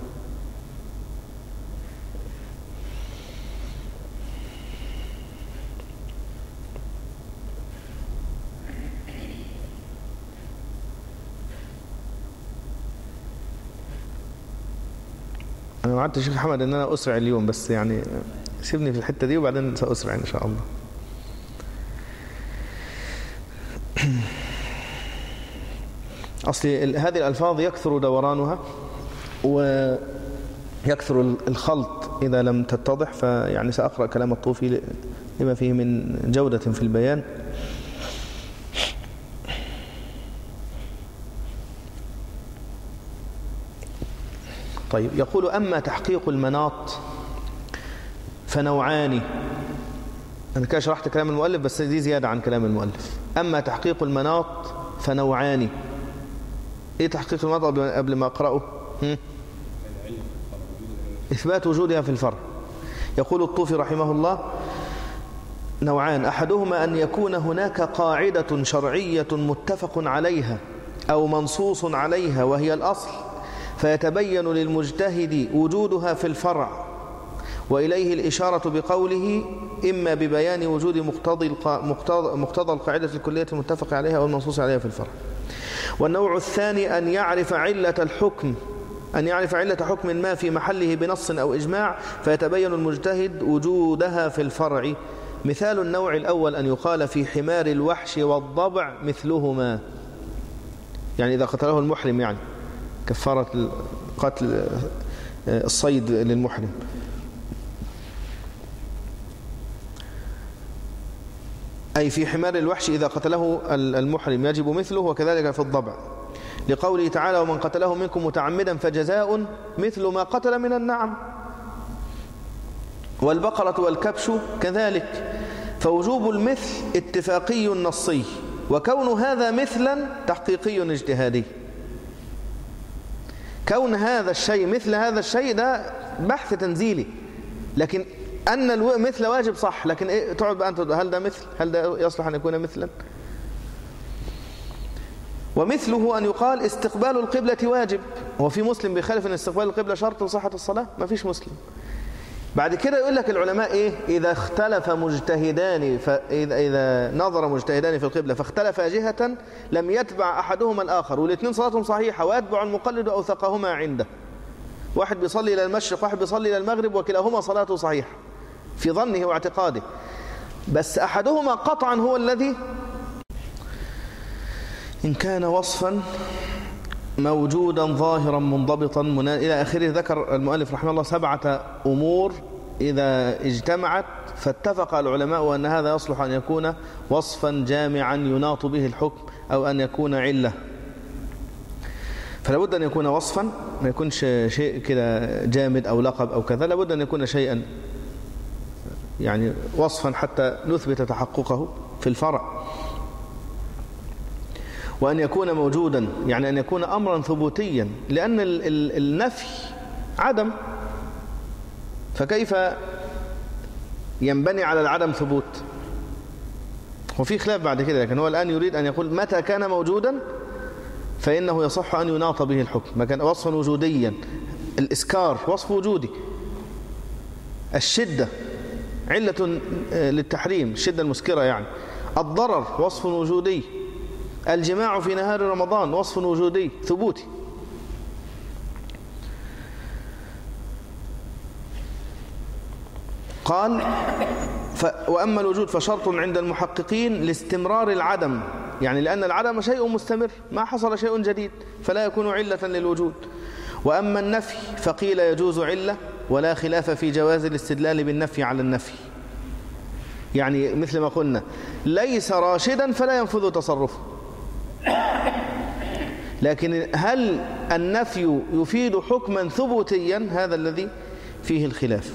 أنا وعدت الشيخ أحمد أن أنا أسرع اليوم، بس يعني سيبني في الحتة دي وبعدين سأسرع إن شاء الله. أصل هذه الألفاظ يكثر دورانها ويكثر الخلط إذا لم تتضح، فيعني سأقرأ كلام الطوفي لما فيه من جودة في البيان. طيب، يقول: أما تحقيق المناط فنوعان. أنا كده شرحت كلام المؤلف بس دي زيادة عن كلام المؤلف. أما تحقيق المناط فنوعان. إيه تحقيق المناط قبل ما أقرأه؟ إثبات وجودها في الفرع. يقول الطوفي رحمه الله: نوعان، أحدهما أن يكون هناك قاعدة شرعية متفق عليها أو منصوص عليها وهي الأصل، فيتبين للمجتهد وجودها في الفرع، وإليه الإشارة بقوله: إما ببيان وجود مقتضى مقتضى القاعدة الكلية المتفق عليها أو المنصوص عليها في الفرع. والنوع الثاني أن يعرف علة الحكم أن يعرف علة حكم ما في محله بنص أو إجماع، فيتبين المجتهد وجودها في الفرع. مثال النوع الأول أن يقال في حمار الوحش والضبع مثلهما، يعني إذا قتله المحرم، يعني كفارة قتل الصيد للمحرم. أي في حمار الوحش إذا قتله المحرم يجب مثله، وكذلك في الضبع، لقوله تعالى: ومن قتله منكم متعمدا فجزاء مثل ما قتل من النعم. والبقرة والكبش كذلك، فوجوب المثل اتفاقي نصي، وكون هذا مثلا تحقيقي اجتهادي. كون هذا الشيء مثل هذا الشيء ده بحث تنزيلي، لكن أن المثل واجب صح، لكن إيه تقعد بقى أنت هل ده مثل؟ هل ده يصلح أن يكون مثلا؟ ومثله أن يقال استقبال القبلة واجب، وفي مسلم بيخالف أن استقبال القبلة شرط لصحة الصلاة؟ ما فيش مسلم. بعد كده يقول لك العلماء إيه؟ إذا اختلف مجتهدان فإذا إذا نظر مجتهدان في القبلة فاختلف جهة لم يتبع أحدهما الآخر، والاثنين صلاتهم صحيحة، ويتبع المقلد أوثقهما عنده. واحد بيصلي إلى المشرق واحد بيصلي إلى المغرب وكلاهما صلاته صحيحة في ظنه واعتقاده، بس أحدهما قطعا هو الذي إن كان وصفا موجودا ظاهرا منضبطا منا... إلى آخره. ذكر المؤلف رحمه الله سبعة أمور إذا اجتمعت فاتفق العلماء أن هذا يصلح أن يكون وصفا جامعا يناط به الحكم أو أن يكون علة. فلا بد أن يكون وصفا، ما يكونش شيء كده جامد أو لقب أو كذا، لا بد أن يكون شيئا يعني وصفا حتى نثبت تحققه في الفرع، وأن يكون موجودا يعني أن يكون أمرا ثبوتيا، لأن ال ال النفي عدم، فكيف ينبني على العدم ثبوت؟ وفي خلاف بعد كده، لكن هو الآن يريد أن يقول متى كان موجودا فإنه يصح أن يناط به الحكم. ما كان وصفا وجوديا، الإسكار وصف وجودي، الشدة علة للتحريم، الشدة المسكرة يعني، الضرر وصف وجودي، الجماع في نهار رمضان وصف وجودي ثبوتي. قال ف... وأما الوجود فشرط عند المحققين لاستمرار العدم، يعني لأن العدم شيء مستمر، ما حصل شيء جديد فلا يكون علة للوجود. وأما النفي فقيل يجوز علة ولا خلاف في جواز الاستدلال بالنفي على النفي، يعني مثل ما قلنا ليس راشدا فلا ينفذ تصرفه، لكن هل النفي يفيد حكما ثبوتيا؟ هذا الذي فيه الخلاف.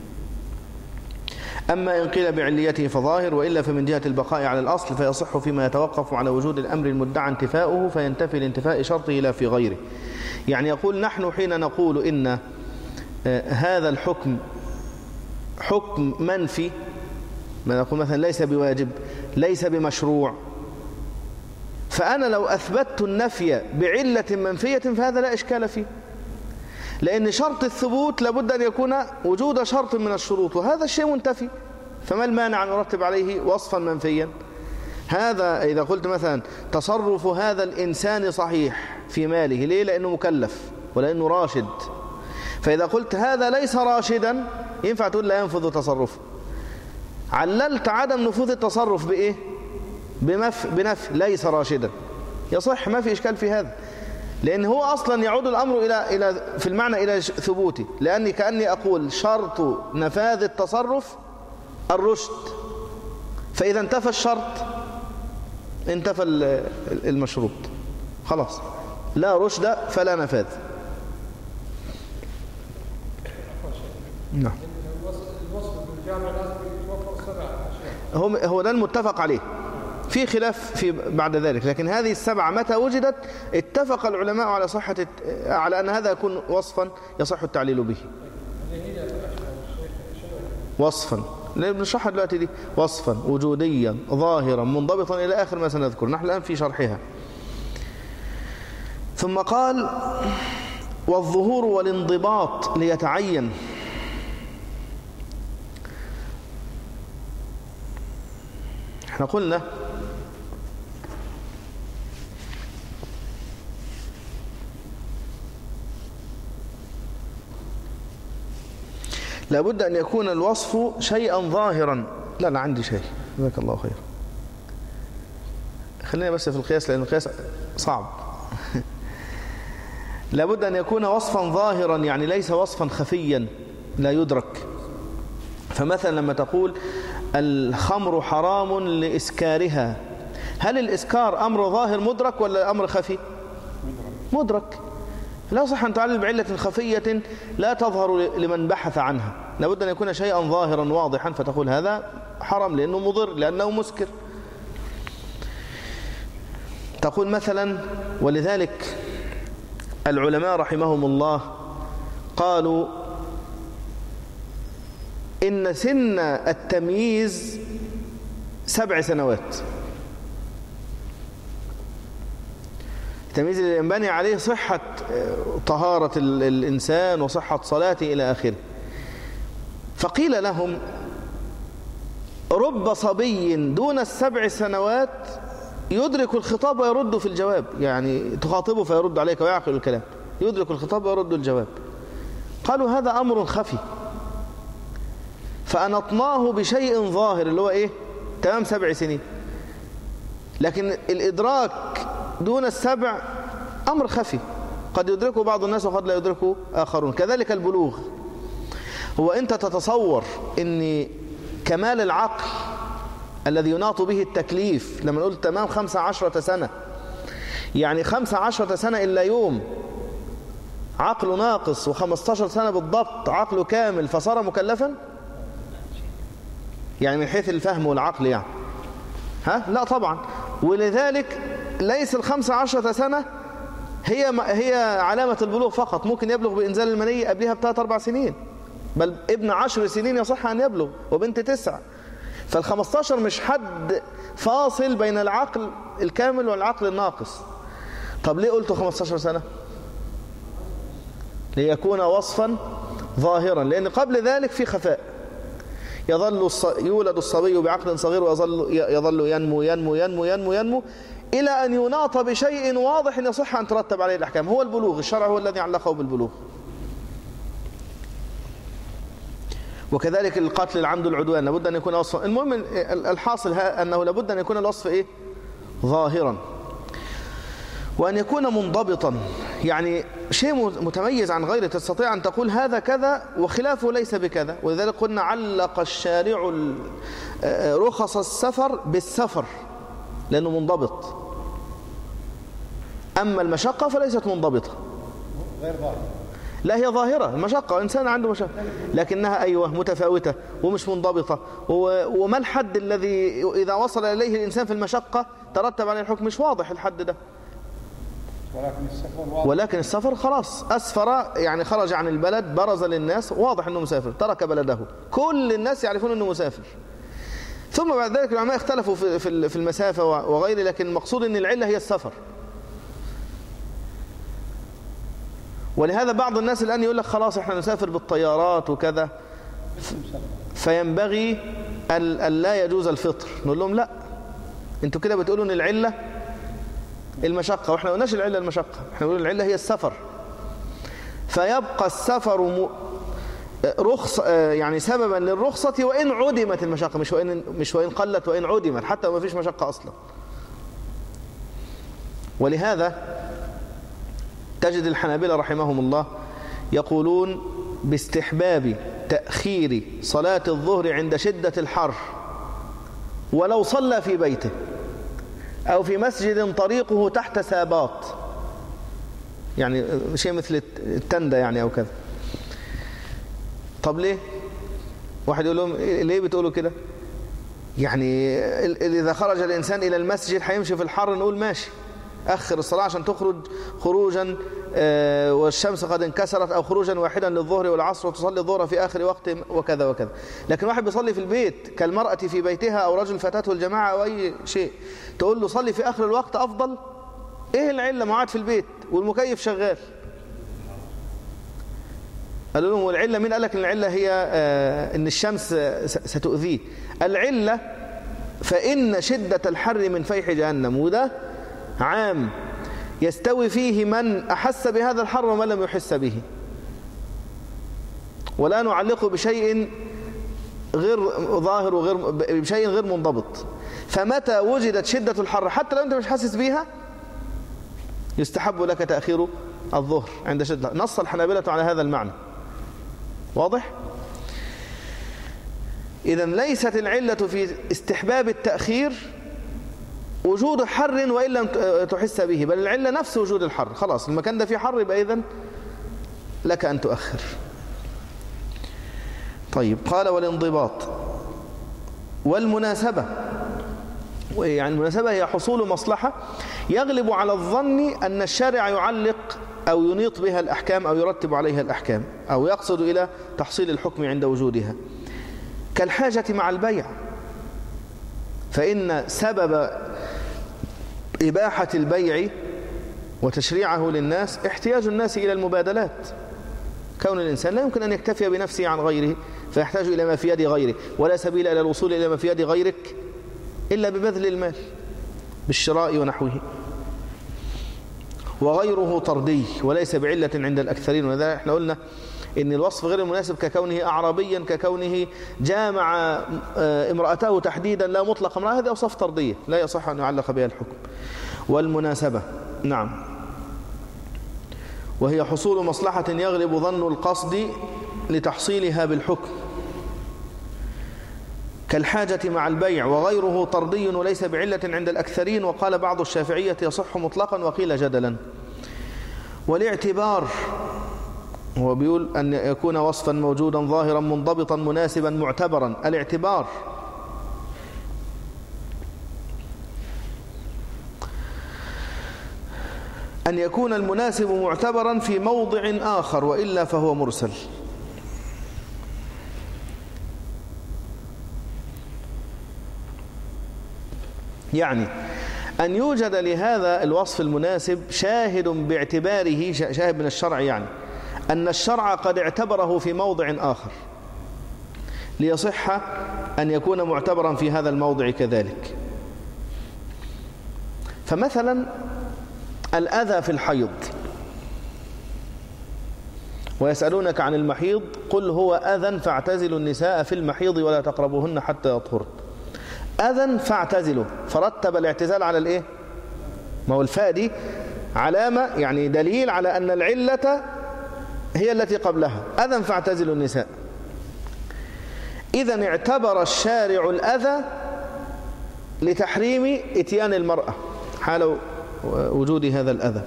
أما إن قيل بعليته فظاهر، وإلا فمن جهة البقاء على الأصل فيصح فيما يتوقف على وجود الأمر المدعى انتفاؤه، فينتفي لانتفاء شرطه لا في غيره. يعني يقول نحن حين نقول إن هذا الحكم حكم منفي، ما نقول مثلا ليس بواجب ليس بمشروع، فأنا لو أثبتت النفي بعلة منفية فهذا لا إشكال فيه، لأن شرط الثبوت لابد أن يكون وجود شرط من الشروط، وهذا الشيء منتفي، فما المانع أن نرتب عليه وصفا منفيا؟ هذا إذا قلت مثلا تصرف هذا الإنسان صحيح في ماله، ليه؟ لأنه مكلف ولأنه راشد. فإذا قلت هذا ليس راشدا ينفع تقول لا ينفذ تصرفه. عللت عدم نفوذ التصرف بإيه؟ بمف... بنفي ليس راشدا، يصح، ما في إشكال في هذا، لأن هو أصلا يعود الأمر إلى إلى في المعنى إلى ثبوتي، لأني كأني أقول شرط نفاذ التصرف الرشد، فإذا انتفى الشرط انتفى المشروط، خلاص لا رشد فلا نفاذ. نعم، الوصف بالجامع لازم يتوفر سبع أشياء، هو هو ده المتفق عليه، في خلاف في بعد ذلك، لكن هذه السبعة متى وجدت اتفق العلماء على صحة على أن هذا يكون وصفا يصح التعليل به. وصفا نشرحها دلوقتي دي، وصفا وجوديا ظاهرا منضبطا إلى آخر ما سنذكر، نحن الآن في شرحها. ثم قال والظهور والانضباط ليتعين. احنا قلنا لابد أن يكون الوصف شيئا ظاهرا. لا لا عندي شيء، جزاك الله خير. خلينا بس في القياس لأن القياس صعب. لابد أن يكون وصفا ظاهرا، يعني ليس وصفا خفيا لا يدرك. فمثلا لما تقول الخمر حرام لإسكارها، هل الإسكار أمر ظاهر مدرك ولا أمر خفي؟ مدرك. لا صح أن تعلل بعلة خفية لا تظهر لمن بحث عنها، لابد أن يكون شيئا ظاهرا واضحا فتقول هذا حرام لأنه مضر لأنه مسكر. تقول مثلا، ولذلك العلماء رحمهم الله قالوا إن سن التمييز سبع سنوات، التمييز اللي ينبني عليه صحة طهارة الإنسان وصحة صلاته إلى آخره. فقيل لهم رب صبي دون السبع سنوات يدرك الخطاب ويرد في الجواب، يعني تخاطبه فيرد عليك ويعقل الكلام، يدرك الخطاب ويرد الجواب. قالوا هذا أمر خفي، فأنطناه بشيء ظاهر اللي هو إيه؟ تمام سبع سنين. لكن الإدراك دون السبع أمر خفي، قد يدركه بعض الناس وقد لا يدركه آخرون. كذلك البلوغ، هو أنت تتصور أن كمال العقل الذي يناط به التكليف لما نقول تمام خمسة عشرة سنة، يعني خمسة عشرة سنة إلا يوم عقله ناقص، وخمستاشر سنة بالضبط عقله كامل فصار مكلفا، يعني من حيث الفهم والعقل يعني ها؟ لا طبعا. ولذلك ليس الخمسة عشرة سنة هي هي علامة البلوغ فقط، ممكن يبلغ بإنزال المني قبلها بثلاث أربع سنين، بل ابن عشر سنين يصح أن يبلغ، وبنت تسع. فالخمستاشر مش حد فاصل بين العقل الكامل والعقل الناقص. طب ليه قلت خمستاشر سنة؟ ليكون وصفا ظاهرا، لأن قبل ذلك في خفاء. يظل الص... يولد الصبي بعقل صغير ويظل يظل ينمو ينمو ينمو ينمو ينمو إلى أن يناط بشيء واضح يصح أن ترتب عليه الأحكام، هو البلوغ. الشرع هو الذي علقه بالبلوغ. وكذلك القتل العمد العدوان لابد أن يكون وصفا. المهم الحاصل أنه لابد أن يكون الوصف إيه؟ ظاهرا، وأن يكون منضبطا، يعني شيء متميز عن غيره، تستطيع أن تقول هذا كذا وخلافه ليس بكذا. ولذلك قلنا علق الشارع رخص السفر بالسفر لأنه منضبط، أما المشقة فليست منضبطة، غير ظاهرة. لا هي ظاهرة، المشقة إنسان عنده مشقة، لكنها أيوة متفاوتة ومش منضبطة. وما الحد الذي إذا وصل إليه الإنسان في المشقة ترتب عليه الحكم؟ مش واضح الحد ده. ولكن السفر واضح. ولكن السفر خلاص أسفر، يعني خرج عن البلد، برز للناس، واضح أنه مسافر، ترك بلده، كل الناس يعرفون أنه مسافر. ثم بعد ذلك العلماء اختلفوا في في المسافة وغيره، لكن المقصود أن العلة هي السفر. ولهذا بعض الناس الآن يقول لك خلاص احنا نسافر بالطيارات وكذا، فينبغي أن لا يجوز الفطر. نقول لهم لا، انتوا كده بتقولوا ان العلة المشقة، واحنا ما قلناش العلة المشقة، احنا بنقول العلة هي السفر. فيبقى السفر م... رخص يعني سببا للرخصة وإن عدمت المشقة، مش وإن مش وإن قلت، وإن عدمت، حتى ما فيش مشقة أصلا. ولهذا تجد الحنابلة رحمهم الله يقولون باستحباب تأخير صلاة الظهر عند شدة الحر ولو صلى في بيته أو في مسجد طريقه تحت سابات، يعني شيء مثل التندة يعني أو كذا. طب ليه؟ واحد يقول لهم ليه بتقولوا كده؟ يعني إذا خرج الإنسان إلى المسجد هيمشي في الحر، نقول ماشي، أخر الصلاة عشان تخرج خروجا والشمس قد انكسرت، أو خروجا واحدا للظهر والعصر وتصلي الظهر في آخر وقت وكذا وكذا. لكن واحد بيصلي في البيت كالمرأة في بيتها، أو رجل فاتته الجماعة أو أي شيء، تقول له صلي في آخر الوقت أفضل؟ إيه العلة؟ ما قاعد في البيت والمكيف شغال. قالوا لهم والعلة مين قال لك إن العلة هي إن الشمس ستؤذيه؟ العلة فإن شدة الحر من فيح جهنم، وده عام يستوي فيه من أحس بهذا الحر ومن لم يحس به، ولا نعلقه بشيء غير ظاهر وغير بشيء غير منضبط. فمتى وجدت شدة الحر حتى لو أنت مش حاسس بيها يستحب لك تأخير الظهر عند شدة. نص الحنابلة على هذا المعنى، واضح؟ إذن ليست العلة في استحباب التأخير وجود حر وإن لم تحس به، بل العلة نفس وجود الحر. خلاص المكان ده فيه حر، يبقى إذن لك أن تؤخر. طيب، قال والانضباط والمناسبة، يعني المناسبة هي حصول مصلحة يغلب على الظن أن الشارع يعلق أو ينيط بها الأحكام أو يرتب عليها الأحكام أو يقصد إلى تحصيل الحكم عند وجودها، كالحاجة مع البيع. فإن سبب إباحة البيع وتشريعه للناس احتياج الناس إلى المبادلات. كون الإنسان لا يمكن أن يكتفي بنفسه عن غيره، فيحتاج إلى ما في يد غيره، ولا سبيل إلى الوصول إلى ما في يد غيرك إلا ببذل المال بالشراء ونحوه. وغيره طردي وليس بعلة عند الأكثرين. وذلك احنا قلنا إن الوصف غير المناسب ككونه أعرابيا، ككونه جامع امرأته تحديدا لا مطلق امرأة، هذه أوصاف طردية لا يصح أن يعلق بها الحكم. والمناسبة نعم، وهي حصول مصلحة يغلب ظن القصد لتحصيلها بالحكم كالحاجة مع البيع. وغيره طردي وليس بعلة عند الأكثرين. وقال بعض الشافعية يصح مطلقا وقيل جدلا. والاعتبار هو بيقول أن يكون وصفا موجودا ظاهرا منضبطا مناسبا معتبرا. الاعتبار أن يكون المناسب معتبرا في موضع آخر وإلا فهو مرسل. يعني أن يوجد لهذا الوصف المناسب شاهد باعتباره، شاهد من الشرع، يعني أن الشرع قد اعتبره في موضع آخر ليصح أن يكون معتبرا في هذا الموضع كذلك. فمثلا الأذى في الحيض، ويسألونك عن المحيض قل هو أذى فاعتزلوا النساء في المحيض ولا تقربوهن حتى يطهرن. أذى فاعتزلوا، فرتب الاعتزال على الإيه؟ ما هو الفاء دي علامة، يعني دليل على أن العلة هي التي قبلها. أذى فاعتزلوا النساء. إذن اعتبر الشارع الأذى لتحريم إتيان المرأة حال وجود هذا الأذى.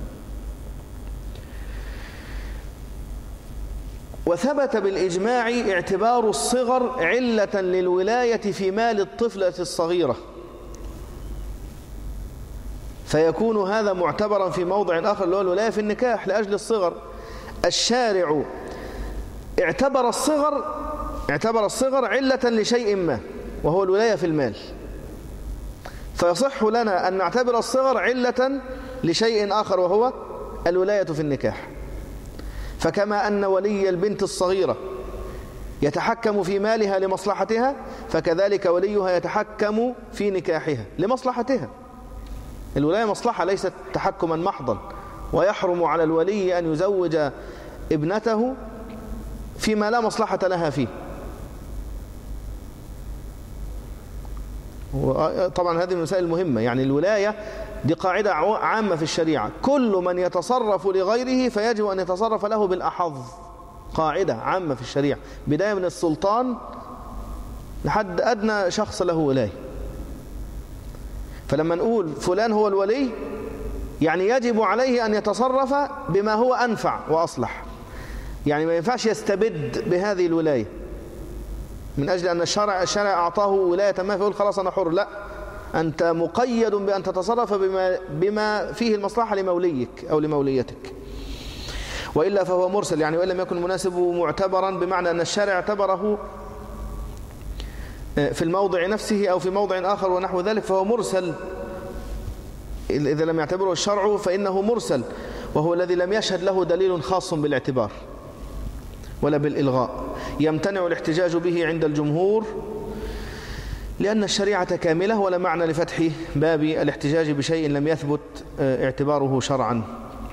وثبت بالإجماع اعتبار الصغر علة للولاية في مال الطفلة الصغيرة، فيكون هذا معتبرا في موضع آخر اللي هو الولاية في النكاح لأجل الصغر. الشارع اعتبر الصغر اعتبر الصغر علة لشيء ما وهو الولاية في المال، فيصح لنا أن نعتبر الصغر علة لشيء آخر وهو الولاية في النكاح. فكما أن ولي البنت الصغيرة يتحكم في مالها لمصلحتها، فكذلك وليها يتحكم في نكاحها لمصلحتها. الولاية مصلحة ليست تحكما محضا، ويحرم على الولي أن يزوج ابنته فيما لا مصلحة لها فيه. طبعا هذه المسائل المهمة، يعني الولاية دي قاعدة عامة في الشريعة، كل من يتصرف لغيره فيجب أن يتصرف له بالأحظ. قاعدة عامة في الشريعة، بداية من السلطان لحد أدنى شخص له ولاية. فلما نقول فلان هو الولي يعني يجب عليه أن يتصرف بما هو أنفع وأصلح، يعني ما ينفعش يستبد بهذه الولاية من أجل أن الشرع الشرع أعطاه ولاية ما فيقول خلاص أنا حر. لا، أنت مقيد بأن تتصرف بما, بما فيه المصلحة لموليك أو لموليتك، وإلا فهو مرسل. يعني وإن لم يكن مناسب معتبرا بمعنى أن الشارع اعتبره في الموضع نفسه أو في موضع آخر ونحو ذلك فهو مرسل. إذا لم يعتبره الشرع فإنه مرسل، وهو الذي لم يشهد له دليل خاص بالاعتبار ولا بالإلغاء. يمتنع الاحتجاج به عند الجمهور لأن الشريعة كاملة، ولا معنى لفتح باب الاحتجاج بشيء لم يثبت اعتباره شرعا.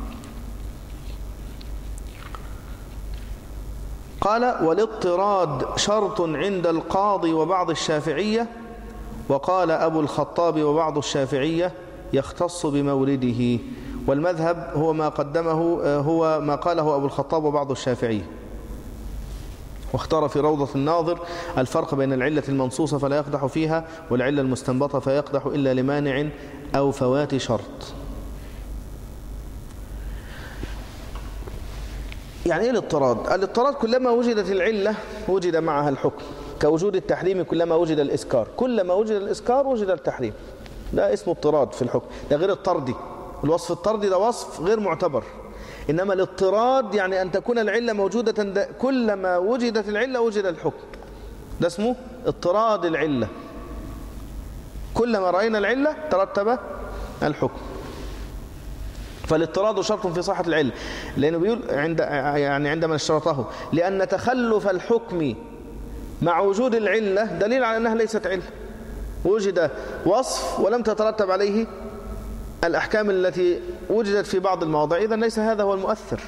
قال والاضطراد شرط عند القاضي وبعض الشافعية، وقال أبو الخطاب وبعض الشافعية يختص بمورده. والمذهب هو ما قدمه هو ما قاله أبو الخطاب وبعض الشافعية. واختار في روضة الناظر الفرق بين العلة المنصوصة فلا يقدح فيها والعلة المستنبطة فيقدح إلا لمانع أو فوات شرط. يعني إيه الاضطراد؟ الاضطراد كلما وجدت العلة وجد معها الحكم، كوجود التحريم كلما وجد الإسكار، كلما وجد الإسكار وجد التحريم. ده اسمه اضطراد في الحكم، ده غير الطردي. الوصف الطردي ده وصف غير معتبر، إنما الاضطراد يعني أن تكون العلة موجودة، كلما وجدت العلة وجد الحكم، ده اسمه اضطراد العلة. كلما رأينا العلة ترتب الحكم. فالاضطراد شرط في صحة العلة، لأنه بيقول عند يعني عندما اشترطه لأن تخلف الحكم مع وجود العلة دليل على أنها ليست علة. وجد وصف ولم تترتب عليه الأحكام التي وجدت في بعض المواضع، إذن ليس هذا هو المؤثر.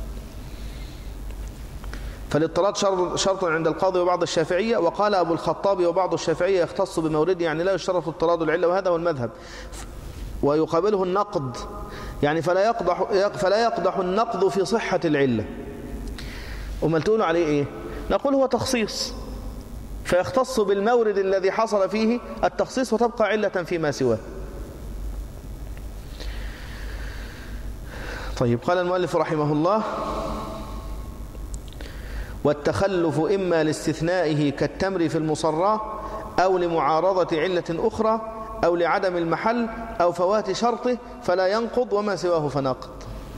فالاضطراد شرط عند القاضي وبعض الشافعية. وقال أبو الخطاب وبعض الشافعية يختص بمورده، يعني لا يشترط اضطراد العلة، وهذا هو المذهب. ويقابله النقد، يعني فلا يقدح, فلا يقدح النقد في صحة العلة. وما تقولوا عليه إيه؟ نقول هو تخصيص، فيختص بالمورد الذي حصل فيه التخصيص وتبقى علة فيما سواه. طيب، قال المؤلف رحمه الله: والتخلف إما لاستثنائه كالتمر في المصراه، أو لمعارضة علة أخرى، أو لعدم المحل، أو فوات شرطه، فلا ينقض، وما سواه فناقض.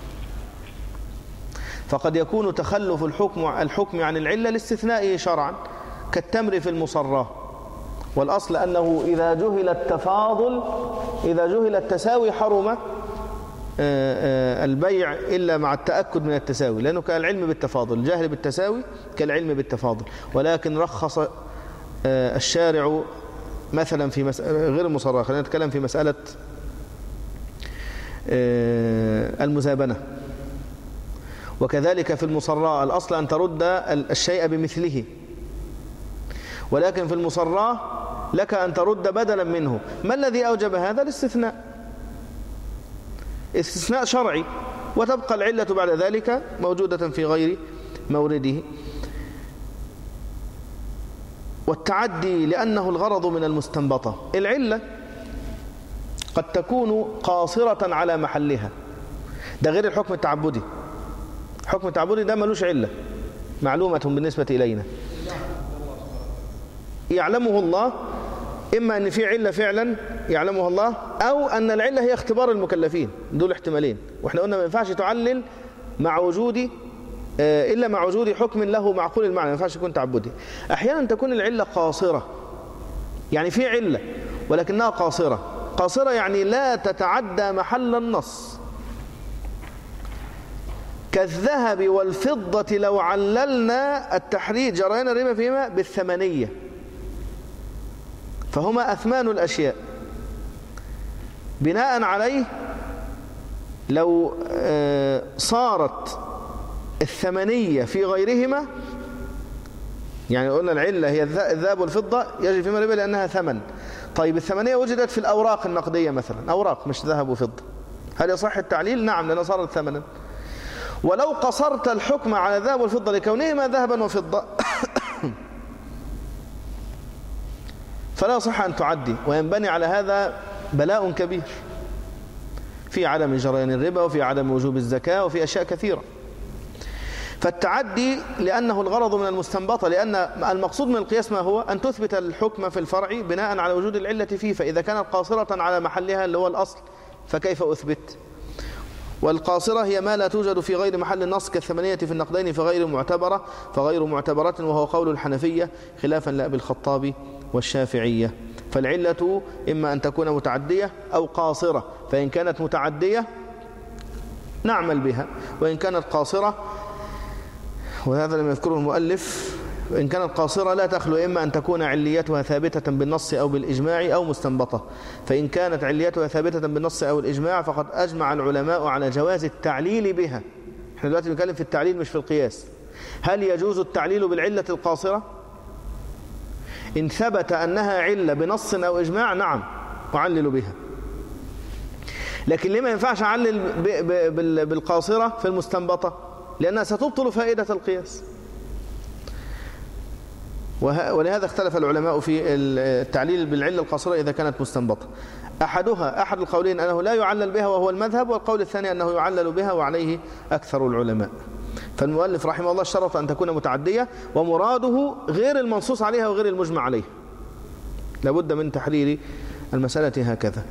فقد يكون تخلف الحكم الحكم عن العلة لاستثنائه شرعا كالتمر في المصراه، والأصل أنه إذا جهل التفاضل إذا جهل التساوي حرم البيع إلا مع التأكد من التساوي، لأنه كالعلم بالتفاضل، الجاهل بالتساوي كالعلم بالتفاضل. ولكن رخص الشارع مثلا في مسألة غير المصراه، خلينا نتكلم في مسألة المزابنة. وكذلك في المصراه الأصل أن ترد الشيء بمثله، ولكن في المصراه لك أن ترد بدلا منه. ما الذي أوجب هذا؟ الاستثناء، استثناء شرعي، وتبقى العلة بعد ذلك موجودة في غير مورده. والتعدي لأنه الغرض من المستنبطة. العلة قد تكون قاصرة على محلها، ده غير الحكم التعبدي. الحكم التعبدي ده ملوش علة معلومة بالنسبة إلينا، يعلمه الله، إما أن في علة فعلا يعلمها الله، أو أن العلة هي اختبار المكلفين. دول احتمالين، وإحنا قلنا ما ينفعش تعلل مع وجود إلا مع وجود حكم له معقول المعنى، ما ينفعش يكون تعبدي. أحيانا تكون العلة قاصرة، يعني في علة ولكنها قاصرة. قاصرة يعني لا تتعدى محل النص، كالذهب والفضة لو عللنا التحرير جريان الربا فيهما بالثمنية، فهما أثمان الأشياء. بناء عليه لو صارت الثمنية في غيرهما، يعني قلنا العلة هي الذهب والفضة يجري فيهما الربا لأنها ثمن. طيب الثمنية وجدت في الأوراق النقدية مثلا، أوراق مش ذهب وفضة، هل يصح التعليل؟ نعم، لأنها صارت ثمنا. ولو قصرت الحكم على الذهب والفضة لكونهما ذهبا وفضة فلا يصح أن تعدي، وينبني على هذا بلاء كبير في عدم جريان الربا، وفي عدم وجوب الزكاة، وفي أشياء كثيرة. فالتعدي لأنه الغرض من المستنبطة، لأن المقصود من القياس ما هو؟ أن تثبت الحكم في الفرع بناء على وجود العلة فيه، فإذا كانت قاصرة على محلها اللي هو الأصل فكيف أثبت؟ والقاصرة هي ما لا توجد في غير محل النص، كالثمانية في النقدين فغير معتبرة فغير معتبرة، وهو قول الحنفية خلافا لأبي الخطاب والشافعية. فالعلة إما أن تكون متعدية أو قاصرة، فإن كانت متعدية نعمل بها، وإن كانت قاصرة، وهذا لم يذكره المؤلف، إن كانت قاصرة لا تخلو إما أن تكون عليتها ثابتة بالنص أو بالإجماع أو مستنبطة. فإن كانت عليتها ثابتة بالنص أو الإجماع فقد أجمع العلماء على جواز التعليل بها. احنا دلوقتي بنتكلم في التعليل مش في القياس. هل يجوز التعليل بالعلة القاصرة؟ إن ثبت أنها علة بنص أو إجماع نعم أعلل بها، لكن ليه ما ينفعش أعلل بالقاصرة في المستنبطة؟ لأنها ستبطل فائدة القياس. ولهذا اختلف العلماء في التعليل بالعلة القاصرة إذا كانت مستنبطة. أحدها أحد القولين أنه لا يعلل بها وهو المذهب، والقول الثاني أنه يعلل بها وعليه أكثر العلماء. فالمؤلف رحمه الله اشترط أن تكون متعدية، ومراده غير المنصوص عليها وغير المجمع عليه. لابد من تحرير المسألة هكذا.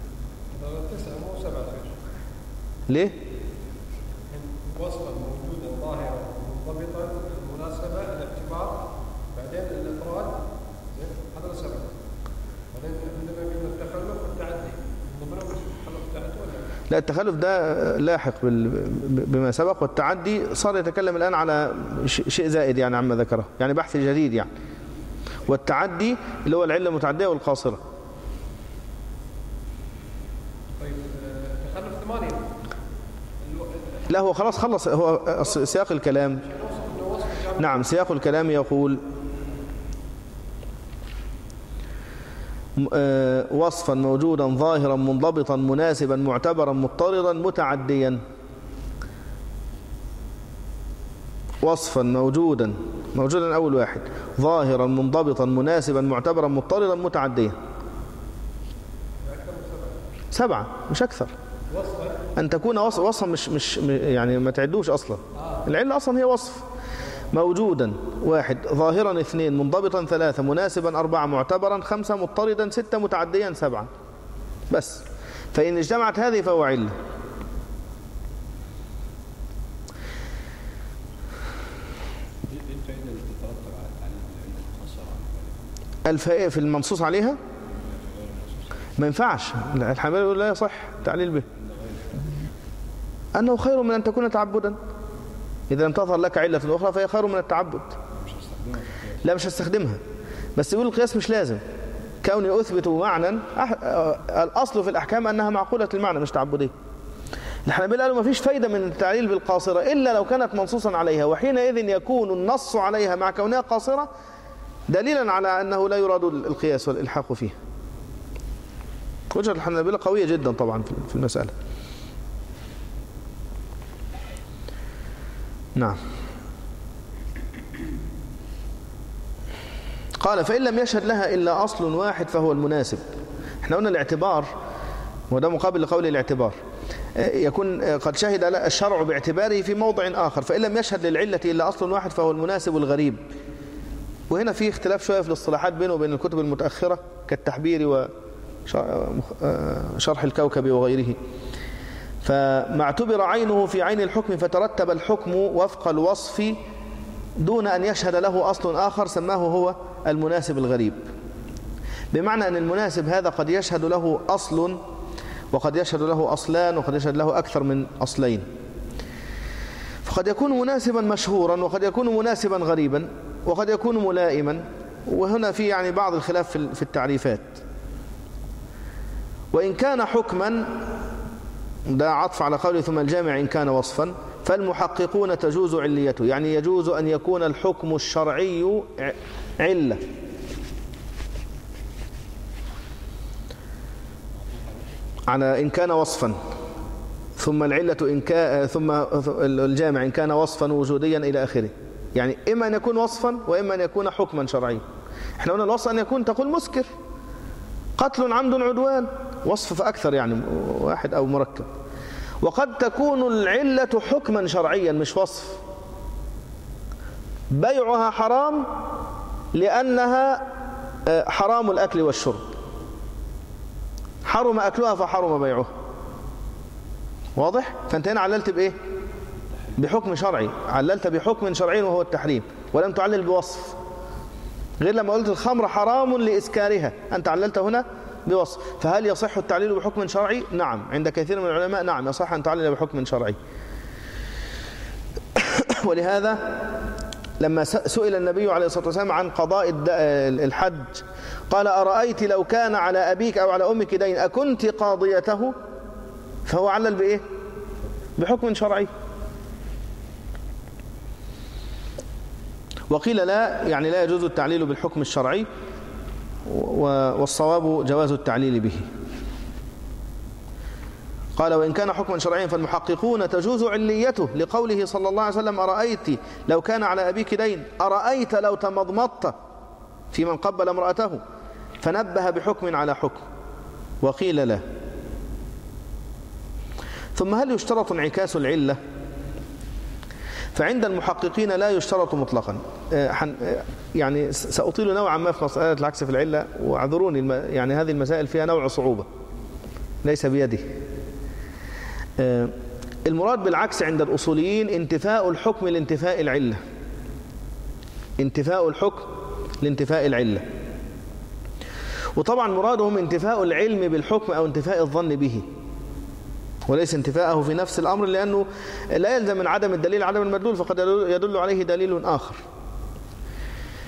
ليه؟ وصفا موجودا ظاهرا منضبطا المناسبة الاعتبار، بعدين الإفراد، هذا سبب، بعدين عندما من التخلف والتعدي ضمن التخلف والتعدي ولا لا؟ التخلف ده لاحق بما سبق، والتعدي صار يتكلم الآن على شيء زائد يعني عما ذكره، يعني بحث جديد يعني والتعدي اللي هو العلة المتعدية والقاصرة. طيب دخلنا في ثمانية. لا هو خلاص خلص، هو سياق الكلام. نعم سياق الكلام يقول وصفا موجودا ظاهرا منضبطا مناسبا معتبرا مضطردا متعديا. وصفا موجودا موجودا أول واحد ظاهرا منضبطا مناسبا معتبرا مضطردا متعديا. سبعة مش أكثر. أن تكون وصفا مش مش يعني ما تعدوش أصلا. العلة أصلا هي وصف. موجودا واحد، ظاهرا اثنين، منضبطا ثلاثة، مناسبا أربعة، معتبرا خمسة، مضطردا ستة، متعديا سبعة. بس فإن اجتمعت هذه فهو علة. الفائدة في المنصوص عليها ما ينفعش. الحنابلة يقول لا يصح التعليل به، أنه خير من أن تكون تعبدا. إذا لم تظهر لك علة أخرى فهي خير من التعبد. لا مش هستخدمها، بس يقول القياس مش لازم. كوني أثبت معنى أح... الأصل في الأحكام أنها معقولة المعنى مش تعبدية. الحنابلة قالوا ما فيش فايدة من التعليل بالقاصرة إلا لو كانت منصوصا عليها، وحينئذ يكون النص عليها مع كونها قاصرة دليلا على أنه لا يراد القياس والإلحاق فيه. وجهة الحنابلة قوية جدا طبعا في المسألة. نعم. قال فإن لم يشهد لها إلا أصل واحد فهو المناسب. احنا قلنا الاعتبار وده مقابل لقول الاعتبار، يكون قد شهد الشرع باعتباره في موضع آخر، فإن لم يشهد للعلة إلا أصل واحد فهو المناسب الغريب. وهنا في اختلاف شوية في الاصطلاحات بينه وبين الكتب المتأخرة كالتحبير وشرح الكوكب وغيره. فما اعتبر عينه في عين الحكم فترتب الحكم وفق الوصف دون أن يشهد له أصل آخر سماه هو المناسب الغريب. بمعنى أن المناسب هذا قد يشهد له أصل وقد يشهد له أصلان وقد يشهد له أكثر من أصلين، فقد يكون مناسبا مشهورا وقد يكون مناسبا غريبا وقد يكون ملائما. وهنا في يعني بعض الخلاف في التعريفات. وإن كان حكما، ده عطف على قوله ثم الجامع إن كان وصفا، فالمحققون تجوز عليته، يعني يجوز أن يكون الحكم الشرعي علة. على إن كان وصفا، ثم العلة إن كان، ثم الجامع إن كان وصفا وجوديا إلى آخره. يعني إما أن يكون وصفا وإما أن يكون حكما شرعيا. احنا قلنا الوصف أن يكون تقول مسكر، قتل عمد عدوان، وصف فأكثر يعني واحد أو مركب. وقد تكون العلة حكما شرعيا مش وصف. بيعها حرام لأنها حرام الأكل والشرب، حرم أكلها فحرم بيعها. واضح؟ فأنت هنا عللت بإيه؟ بحكم شرعي، عللت بحكم شرعي وهو التحريم، ولم تعلل بوصف. غير لما قلت الخمر حرام لإسكارها، أنت عللت هنا بوصف. فهل يصح التعليل بحكم شرعي؟ نعم، عند كثير من العلماء نعم يصح أن تعلل بحكم شرعي. ولهذا لما سئل النبي عليه الصلاة والسلام عن قضاء الحج قال أرأيت لو كان على أبيك أو على أمك دين أكنت قاضيته؟ فهو علل بإيه؟ بحكم شرعي. وقيل لا، يعني لا يجوز التعليل بالحكم الشرعي، والصواب جواز التعليل به. قال وإن كان حكما شرعيا فالمحققون تجوز عليته، لقوله صلى الله عليه وسلم أرأيت لو كان على أبيك دين، أرأيت لو تمضمضت في من قبل امرأته، فنبه بحكم على حكم. وقيل لا. ثم هل يشترط انعكاس العلة؟ فعند المحققين لا يشترط مطلقا. يعني سأطيل نوعا ما في مسألة العكس في العلة، واعذروني يعني هذه المسائل فيها نوع صعوبة ليس بيدي. المراد بالعكس عند الأصوليين انتفاء الحكم لانتفاء العلة، انتفاء الحكم لانتفاء العلة. وطبعا مرادهم انتفاء العلم بالحكم أو انتفاء الظن به، وليس انتفاءه في نفس الأمر، لأنه لا يلزم من عدم الدليل عدم المدلول، فقد يدل عليه دليل آخر.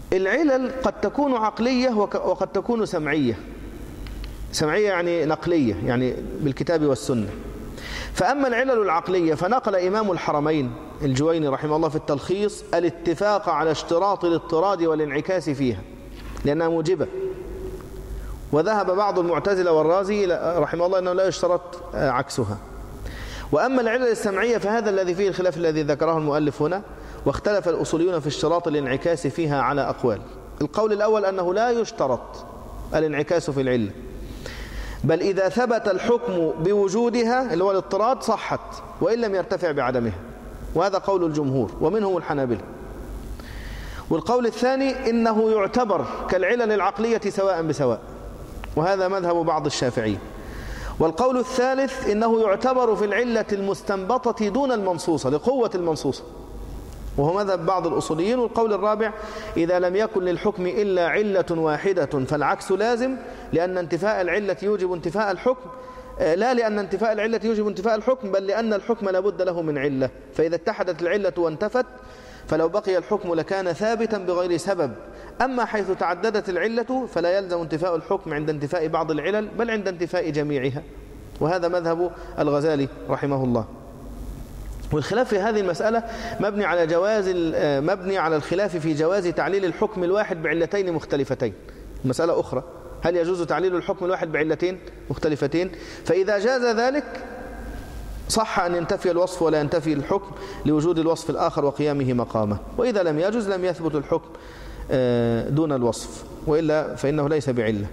العلل قد تكون عقلية وقد تكون سمعية. سمعية يعني نقلية، يعني بالكتاب والسنة. فأما العلل العقلية فنقل إمام الحرمين الجويني رحمه الله في التلخيص الاتفاق على اشتراط الاضطراد والانعكاس فيها لأنها موجبة، وذهب بعض المعتزلة والرازي رحمه الله أنه لا يشترط عكسها. وأما العلل السمعية فهذا الذي فيه الخلاف الذي ذكره المؤلف هنا، واختلف الأصوليون في اشتراط الانعكاس فيها على أقوال. القول الأول أنه لا يشترط الانعكاس في العلة، بل إذا ثبت الحكم بوجودها اللي هو الاضطراد صحت وإن لم يرتفع بعدمها، وهذا قول الجمهور ومنهم الحنابلة. والقول الثاني إنه يعتبر كالعلل العقلية سواء بسواء، وهذا مذهب بعض الشافعية. والقول الثالث إنه يعتبر في العلة المستنبطة دون المنصوصة لقوة المنصوصة، وهو مذهب بعض الأصوليين. والقول الرابع إذا لم يكن للحكم إلا علة واحدة فالعكس لازم، لأن انتفاء العلة يوجب انتفاء الحكم، لا لأن انتفاء العلة يوجب انتفاء الحكم، بل لأن الحكم لابد له من علة، فإذا اتحدت العلة وانتفت فلو بقي الحكم لكان ثابتا بغير سبب. أما حيث تعددت العلة فلا يلزم انتفاء الحكم عند انتفاء بعض العلل بل عند انتفاء جميعها، وهذا مذهب الغزالي رحمه الله. والخلاف في هذه المسألة مبني على جواز مبني على الخلاف في جواز تعليل الحكم الواحد بعلتين مختلفتين. مسألة أخرى، هل يجوز تعليل الحكم الواحد بعلتين مختلفتين؟ فإذا جاز ذلك صح أن ينتفي الوصف ولا ينتفي الحكم لوجود الوصف الآخر وقيامه مقامه، وإذا لم يجوز لم يثبت الحكم دون الوصف، وإلا فإنه ليس بعلة.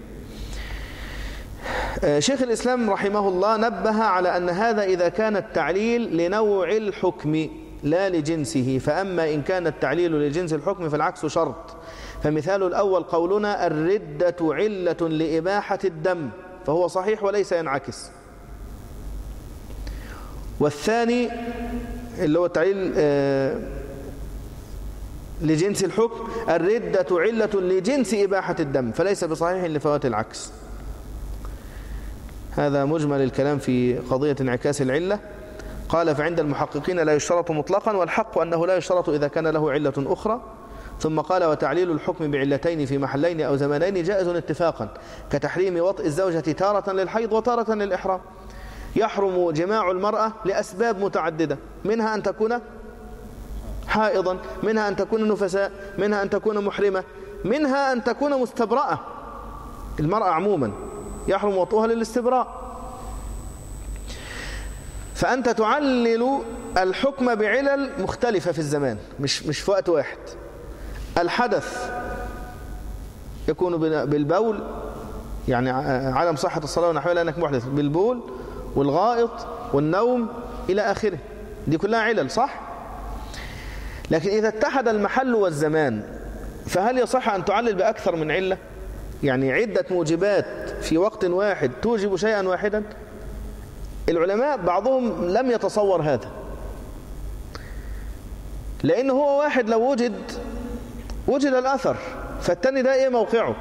شيخ الإسلام رحمه الله نبه على أن هذا إذا كان التعليل لنوع الحكم لا لجنسه، فأما إن كان التعليل لجنس الحكم فالعكس شرط. فمثال الأول قولنا الردة علة لإباحة الدم، فهو صحيح وليس ينعكس. والثاني اللي هو التعليل لجنس الحكم الردة علة لجنس إباحة الدم، فليس بصحيح لفوات العكس. هذا مجمل الكلام في قضية انعكاس العلة. قال فعند المحققين لا يشترط مطلقا، والحق أنه لا يشترط إذا كان له علة أخرى. ثم قال وتعليل الحكم بعلتين في محلين أو زمانين جائز اتفاقا، كتحريم وطئ الزوجة تارة للحيض وتارة للإحرام. يحرم جماع المرأة لأسباب متعددة، منها أن تكون حائضا، منها أن تكون نفساء، منها أن تكون محرمة، منها أن تكون مستبرأة. المرأة عموما يحرم وطئها للاستبراء. فأنت تعلل الحكم بعلل مختلفة في الزمان، مش مش في وقت واحد. الحدث يكون بالبول، يعني عدم صحة الصلاة ونحوها لأنك محدث، بالبول والغائط والنوم إلى آخره، دي كلها علل صح؟ لكن إذا اتحد المحل والزمان فهل يصح أن تعلل بأكثر من علة؟ يعني عدة موجبات في وقت واحد توجب شيئا واحدا؟ العلماء بعضهم لم يتصور هذا، لأنه هو واحد لو وجد وجد الأثر، فالتاني ده إيه موقعه؟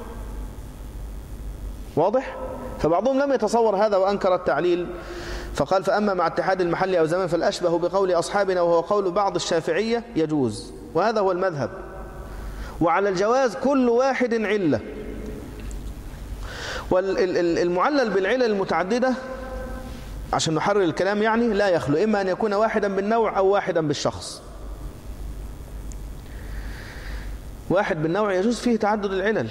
واضح؟ فبعضهم لم يتصور هذا وأنكر التعليل، فقال فأما مع اتحاد المحل أو زمان فالأشبه بقول أصحابنا وهو قول بعض الشافعية يجوز، وهذا هو المذهب. وعلى الجواز كل واحد علة. والمعلل بالعلل المتعددة عشان نحرر الكلام يعني لا يخلو إما أن يكون واحدا بالنوع أو واحدا بالشخص. واحد بالنوع يجوز فيه تعدد العلل،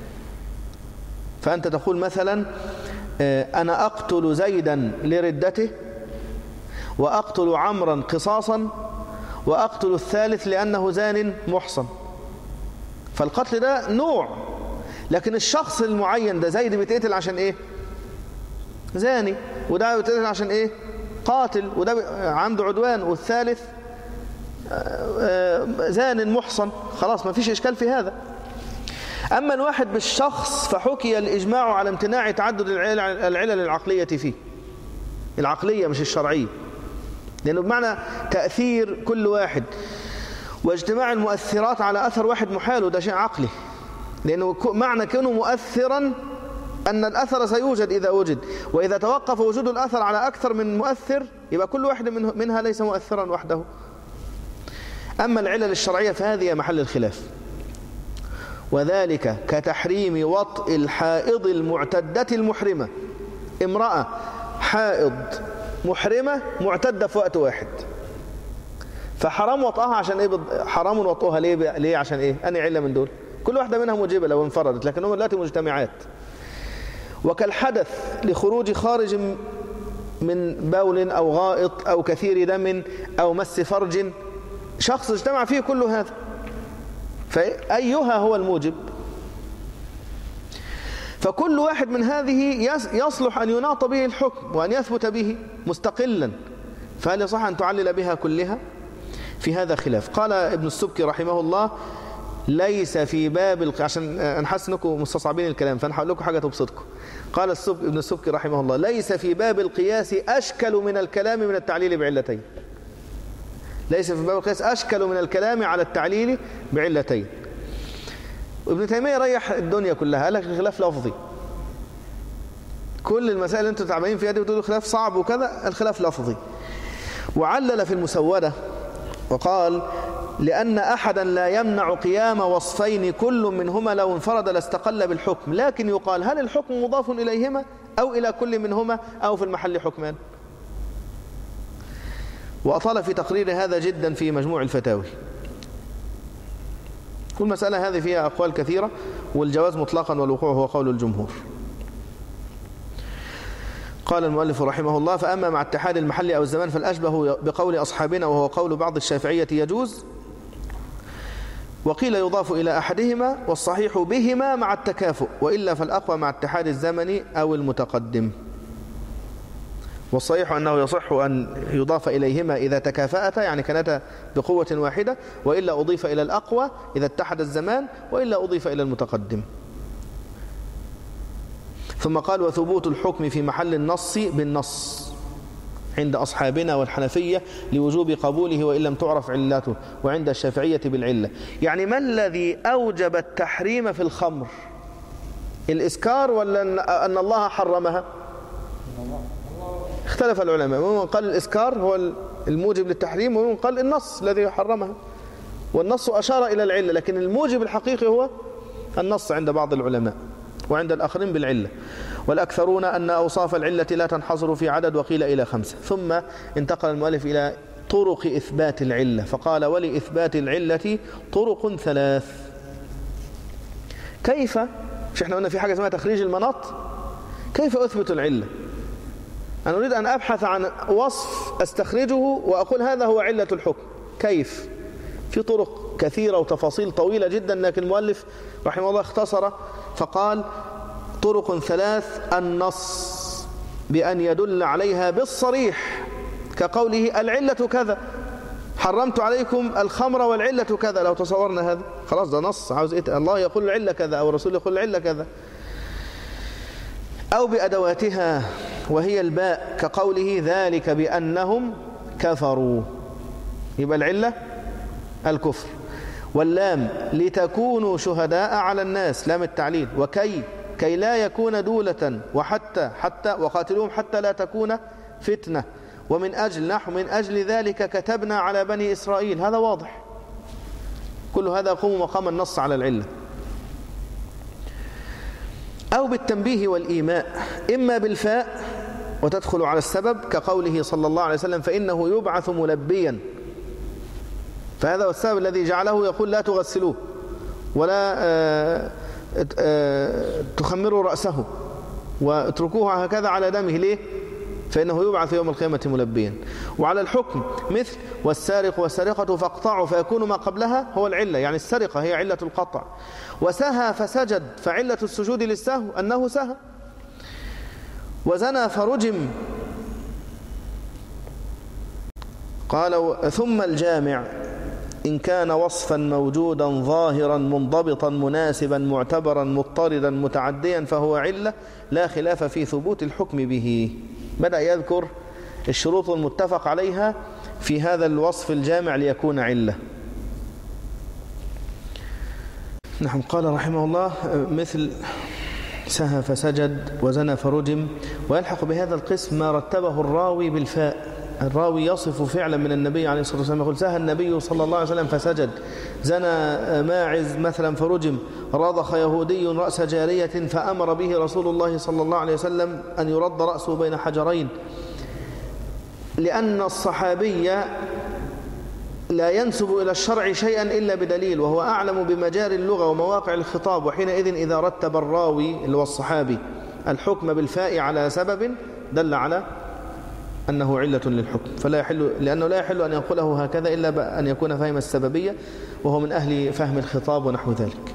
فأنت تقول مثلا أنا أقتل زيدا لردته، وأقتل عمرا قصاصا، وأقتل الثالث لأنه زان محصن. فالقتل ده نوع، لكن الشخص المعين ده زيد بيتقتل عشان إيه؟ زاني، وده بيتقتل عشان إيه؟ قاتل، وده عنده عدوان، والثالث زان محصن. خلاص ما فيش إشكال في هذا. أما الواحد بالشخص فحكي الإجماع على امتناع تعدد العلل العقلية فيه، العقلية مش الشرعية، لأنه بمعنى تأثير كل واحد واجتماع المؤثرات على أثر واحد محال، وده شيء عقلي، لأنه معنى كونه مؤثرا أن الأثر سيوجد إذا وجد، وإذا توقف وجود الأثر على أكثر من مؤثر يبقى كل واحد منها ليس مؤثرا وحده. أما العلل الشرعية فهذه محل الخلاف، وذلك كتحريم وطء الحائض المعتدة المحرمة. امرأة حائض محرمة معتدة في وقت واحد، فحرام وطئها عشان ايه؟ حرام وطئها ليه؟ ليه عشان ايه؟ أنهي علة من دول؟ كل واحدة منها موجبة لو انفردت، لكن هم دلوقتي مجتمعات. وكالحدث لخروج خارج من بول أو غائط أو كثير دم أو مس فرج، شخص اجتمع فيه كل هذا، فأيها هو الموجب؟ فكل واحد من هذه يصلح أن يناط به الحكم وأن يثبت به مستقلا، فهل يصح أن تعلل بها كلها؟ في هذا خلاف. قال ابن السبكي رحمه الله: ليس في باب الق... عشان نحس انكم مستصعبين الكلام فانا هقول لكم حاجه تبسطكم. قال السبك ابن السبكي رحمه الله: ليس في باب القياس اشكل من الكلام من التعليل بعلتين. ليس في باب القياس اشكل من الكلام على التعليل بعلتين. ابن تيميه ريح الدنيا كلها، قال لك الخلاف لفظي. كل المسائل اللي انتم تعبانين فيها دي بتقولوا خلاف صعب وكذا، الخلاف لفظي. وعلل في المسوده وقال: لأن أحدا لا يمنع قيام وصفين كل منهما لو انفرد لاستقل بالحكم، لكن يقال هل الحكم مضاف إليهما أو إلى كل منهما أو في المحل حكمان؟ وأطال في تقرير هذا جدا في مجموع الفتاوي. كل مسألة هذه فيها أقوال كثيرة، والجواز مطلقا والوقوع هو قول الجمهور. قال المؤلف رحمه الله: فأما مع اتحاد المحل أو الزمان فالأشبه بقول أصحابنا وهو قول بعض الشافعية يجوز، وقيل يضاف إلى أحدهما، والصحيح بهما مع التكافؤ، وإلا فالأقوى مع اتحاد الزمن أو المتقدم. والصحيح أنه يصح أن يضاف إليهما إذا تكافأتا، يعني كانتا بقوة واحدة، وإلا أضيف إلى الأقوى إذا اتحد الزمان، وإلا أضيف إلى المتقدم. ثم قال: وثبوت الحكم في محل النص بالنص عند أصحابنا والحنفية لوجوب قبوله وإن لم تعرف علته، وعند الشافعية بالعلة. يعني ما الذي أوجب التحريم في الخمر؟ الإسكار ولا أن الله حرمها؟ اختلف العلماء، ومن قال الإسكار هو الموجب للتحريم، ومن قال النص الذي حرمها، والنص أشار إلى العلة، لكن الموجب الحقيقي هو النص عند بعض العلماء، وعند الآخرين بالعلة. والأكثرون أن أوصاف العلة لا تنحصر في عدد، وقيل إلى خمسة. ثم انتقل المؤلف إلى طرق إثبات العلة، فقال: ولإثبات العلة طرق ثلاث. كيف؟ مش احنا قلنا في حاجة اسمها تخريج المناط؟ كيف أثبت العلة؟ أنا أريد أن أبحث عن وصف أستخرجه وأقول هذا هو علة الحكم. كيف؟ في طرق كثيرة وتفاصيل طويلة جدا، لكن المؤلف رحمه الله اختصر فقال: طرق ثلاث: النص بأن يدل عليها بالصريح، كقوله العلة كذا، حرمت عليكم الخمر والعلة كذا. لو تصورنا هذا خلاص ده نص، عاوز إيه؟ الله يقول العلة كذا أو الرسول يقول العلة كذا. أو بأدواتها وهي الباء، كقوله ذلك بأنهم كفروا، يبقى العلة الكفر. واللام لتكونوا شهداء على الناس، لام التعليل. وكي كي لا يكون دولة، وحتى حتى وقاتلوهم حتى لا تكون فتنة، ومن أجل نحو من أجل ذلك كتبنا على بني إسرائيل. هذا واضح، كل هذا يقوم مقام النص على العلة. أو بالتنبيه والإيماء، إما بالفاء وتدخل على السبب، كقوله صلى الله عليه وسلم: فإنه يبعث ملبيا، فهذا هو السبب الذي جعله يقول لا تغسلوه ولا آآ آآ تخمروا رأسه واتركوه هكذا على دمه. ليه؟ فإنه يبعث يوم القيامة ملبيا. وعلى الحكم مثل: والسارق والسارقة فاقطعوا، فيكون ما قبلها هو العلة، يعني السرقة هي علة القطع. وسهى فسجد، فعلة السجود للسهو أنه سهى. وزنى فرجم. قال: ثم الجامع إن كان وصفا موجودا ظاهرا منضبطا مناسبا معتبرا مضطردا متعديا فهو علة، لا خلاف في ثبوت الحكم به. بدأ يذكر الشروط المتفق عليها في هذا الوصف الجامع ليكون علة. نعم. قال رحمه الله: مثل سهى فسجد وزنى فرجم. ويلحق بهذا القسم ما رتبه الراوي بالفاء، الراوي يصف فعلا من النبي عليه الصلاة والسلام، يقول سهى النبي صلى الله عليه وسلم فسجد، زنى ماعز مثلا فرجم، رضخ يهودي رأس جارية فأمر به رسول الله صلى الله عليه وسلم أن يرد رأسه بين حجرين، لأن الصحابي لا ينسب إلى الشرع شيئا إلا بدليل، وهو أعلم بمجاري اللغة ومواقع الخطاب، وحينئذ إذا رتب الراوي اللي هو الصحابي الحكم بالفاء على سبب دل على أنه علة للحكم، فلا يحل، لأنه لا يحل أن ينقله هكذا إلا أن يكون فهم السببية، وهو من أهل فهم الخطاب ونحو ذلك.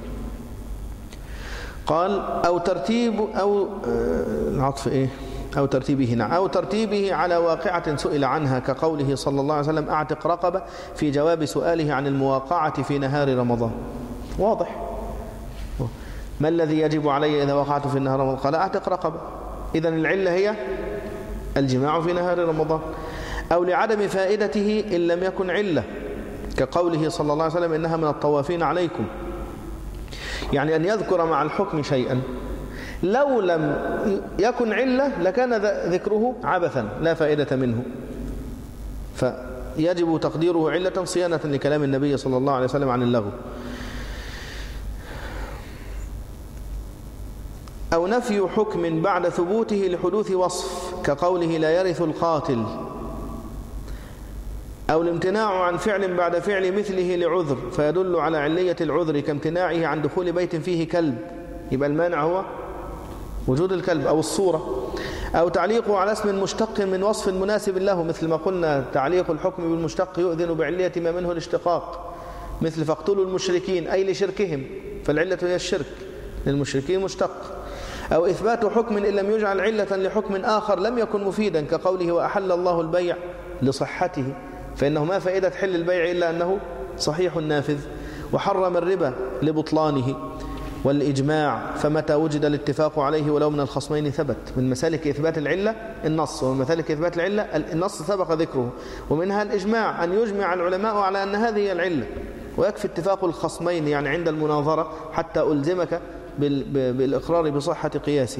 قال أو ترتيب أو العطف إيه أو ترتيبه نعم أو ترتيبه على واقعة سئل عنها، كقوله صلى الله عليه وسلم أعتق رقبة في جواب سؤاله عن المواقعة في نهار رمضان. واضح، ما الذي يجب علي إذا وقعت في النهار رمضان؟ قال أعتق رقبة، إذن العلة هي الجماع في نهار رمضان. أو لعدم فائدته إن لم يكن علة، كقوله صلى الله عليه وسلم إنها من الطوافين عليكم، يعني أن يذكر مع الحكم شيئا لو لم يكن علة لكان ذكره عبثا لا فائدة منه، فيجب تقديره علة صيانة لكلام النبي صلى الله عليه وسلم عن اللغو. أو نفي حكم بعد ثبوته لحدوث وصف، كقوله لا يرث القاتل. أو الامتناع عن فعل بعد فعل مثله لعذر، فيدل على علية العذر، كامتناعه عن دخول بيت فيه كلب، يبقى المانع هو وجود الكلب أو الصورة. أو تعليقه على اسم مشتق من وصف مناسب له، مثل ما قلنا تعليق الحكم بالمشتق يؤذن بعلية ما منه الاشتقاق، مثل فاقتلوا المشركين أي لشركهم، فالعلة هي الشرك، للمشركين مشتق. أو إثبات حكم إن لم يجعل علة لحكم آخر لم يكن مفيدا، كقوله وأحل الله البيع لصحته، فإنه ما فائدة حل البيع إلا أنه صحيح نافذ، وحرم الربا لبطلانه. والإجماع فمتى وجد الاتفاق عليه ولو من الخصمين ثبت. من مسالك إثبات العلة النص، ومن مسالك إثبات العلة النص سبق ذكره، ومنها الإجماع أن يجمع العلماء على أن هذه هي العلة، ويكفي اتفاق الخصمين يعني عند المناظرة حتى ألزمك بالإقرار بصحة قياسي.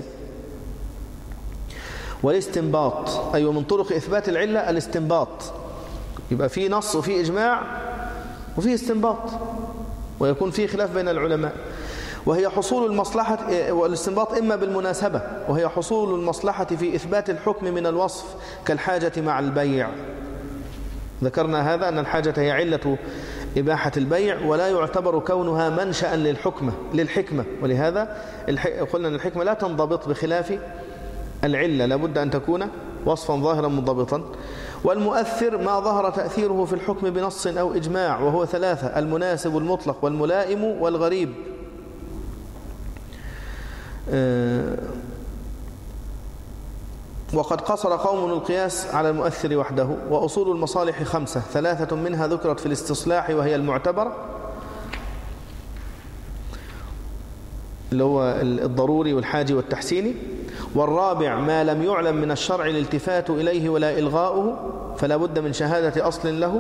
والاستنباط، أي أيوة من طرق إثبات العلة الاستنباط، يبقى في نص وفي إجماع وفي استنباط، ويكون في خلاف بين العلماء. وهي حصول المصلحة، والاستنباط إما بالمناسبة، وهي حصول المصلحة في إثبات الحكم من الوصف، كالحاجة مع البيع. ذكرنا هذا أن الحاجة هي علة إباحة البيع، ولا يعتبر كونها منشأ للحكمة للحكمة ولهذا قلنا أن الحكمة لا تنضبط بخلاف العلة، لابد أن تكون وصفا ظاهرا منضبطا. والمؤثر ما ظهر تأثيره في الحكم بنص أو إجماع، وهو ثلاثة: المناسب المطلق والملائم والغريب. وقد قصر قوم القياس على المؤثر وحده. وأصول المصالح خمسة، ثلاثة منها ذكرت في الاستصلاح وهي المعتبر اللي هو الضروري والحاجي والتحسيني، والرابع ما لم يعلم من الشرع الالتفات إليه ولا إلغاؤه، فلا بد من شهادة أصل له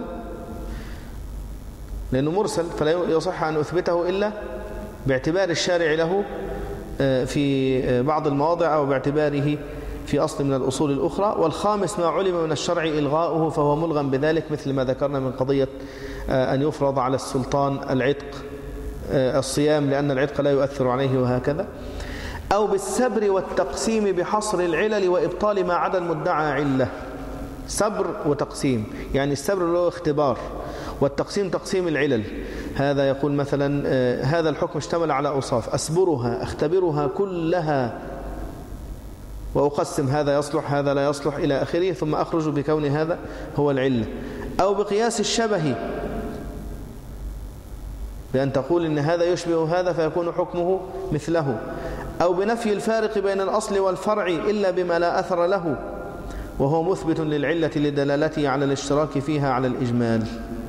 لأنه مرسل، فلا يصح أن أثبته إلا باعتبار الشارع له في بعض المواضع أو باعتباره في أصل من الأصول الأخرى. والخامس ما علم من الشرع إلغاؤه، فهو ملغم بذلك، مثل ما ذكرنا من قضية أن يفرض على السلطان العتق الصيام لأن العتق لا يؤثر عليه وهكذا. أو بالسبر والتقسيم بحصر العلل وإبطال ما عدا المدعى علة. سبر وتقسيم، يعني السبر له اختبار، والتقسيم تقسيم العلل. هذا يقول مثلا هذا الحكم اشتمل على أوصاف، أسبرها أختبرها كلها وأقسم هذا يصلح هذا لا يصلح إلى آخره، ثم أخرج بكون هذا هو العلة. أو بقياس الشبه، بأن تقول إن هذا يشبه هذا فيكون حكمه مثله. أو بنفي الفارق بين الأصل والفرع إلا بما لا أثر له، وهو مثبت للعلة لدلالته على الاشتراك فيها على الإجمال.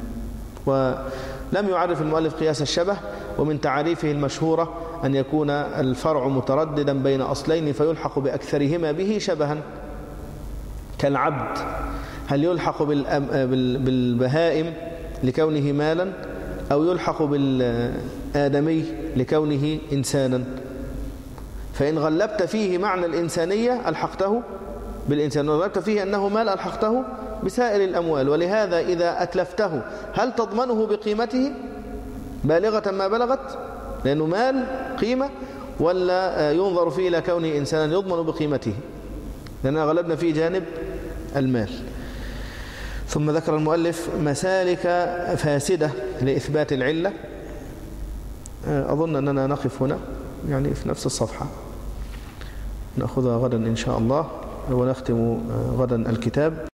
ولم يعرف المؤلف قياس الشبه، ومن تعريفه المشهورة أن يكون الفرع مترددا بين أصلين فيلحق بأكثرهما به شبها، كالعبد هل يلحق بالبهائم لكونه مالا، أو يلحق بالآدمي لكونه إنسانا؟ فإن غلبت فيه معنى الإنسانية ألحقته بالإنسان، وغلبت فيه أنه مال ألحقته بسائر الأموال. ولهذا إذا أتلفته هل تضمنه بقيمته بالغة ما بلغت لأنه مال قيمة، ولا ينظر فيه إلى كونه إنسانا يضمن بقيمته؟ لأننا غلبنا في جانب المال. ثم ذكر المؤلف مسالك فاسدة لإثبات العلة. أظن أننا نقف هنا يعني في نفس الصفحة، نأخذها غدا إن شاء الله ونختم غدا الكتاب.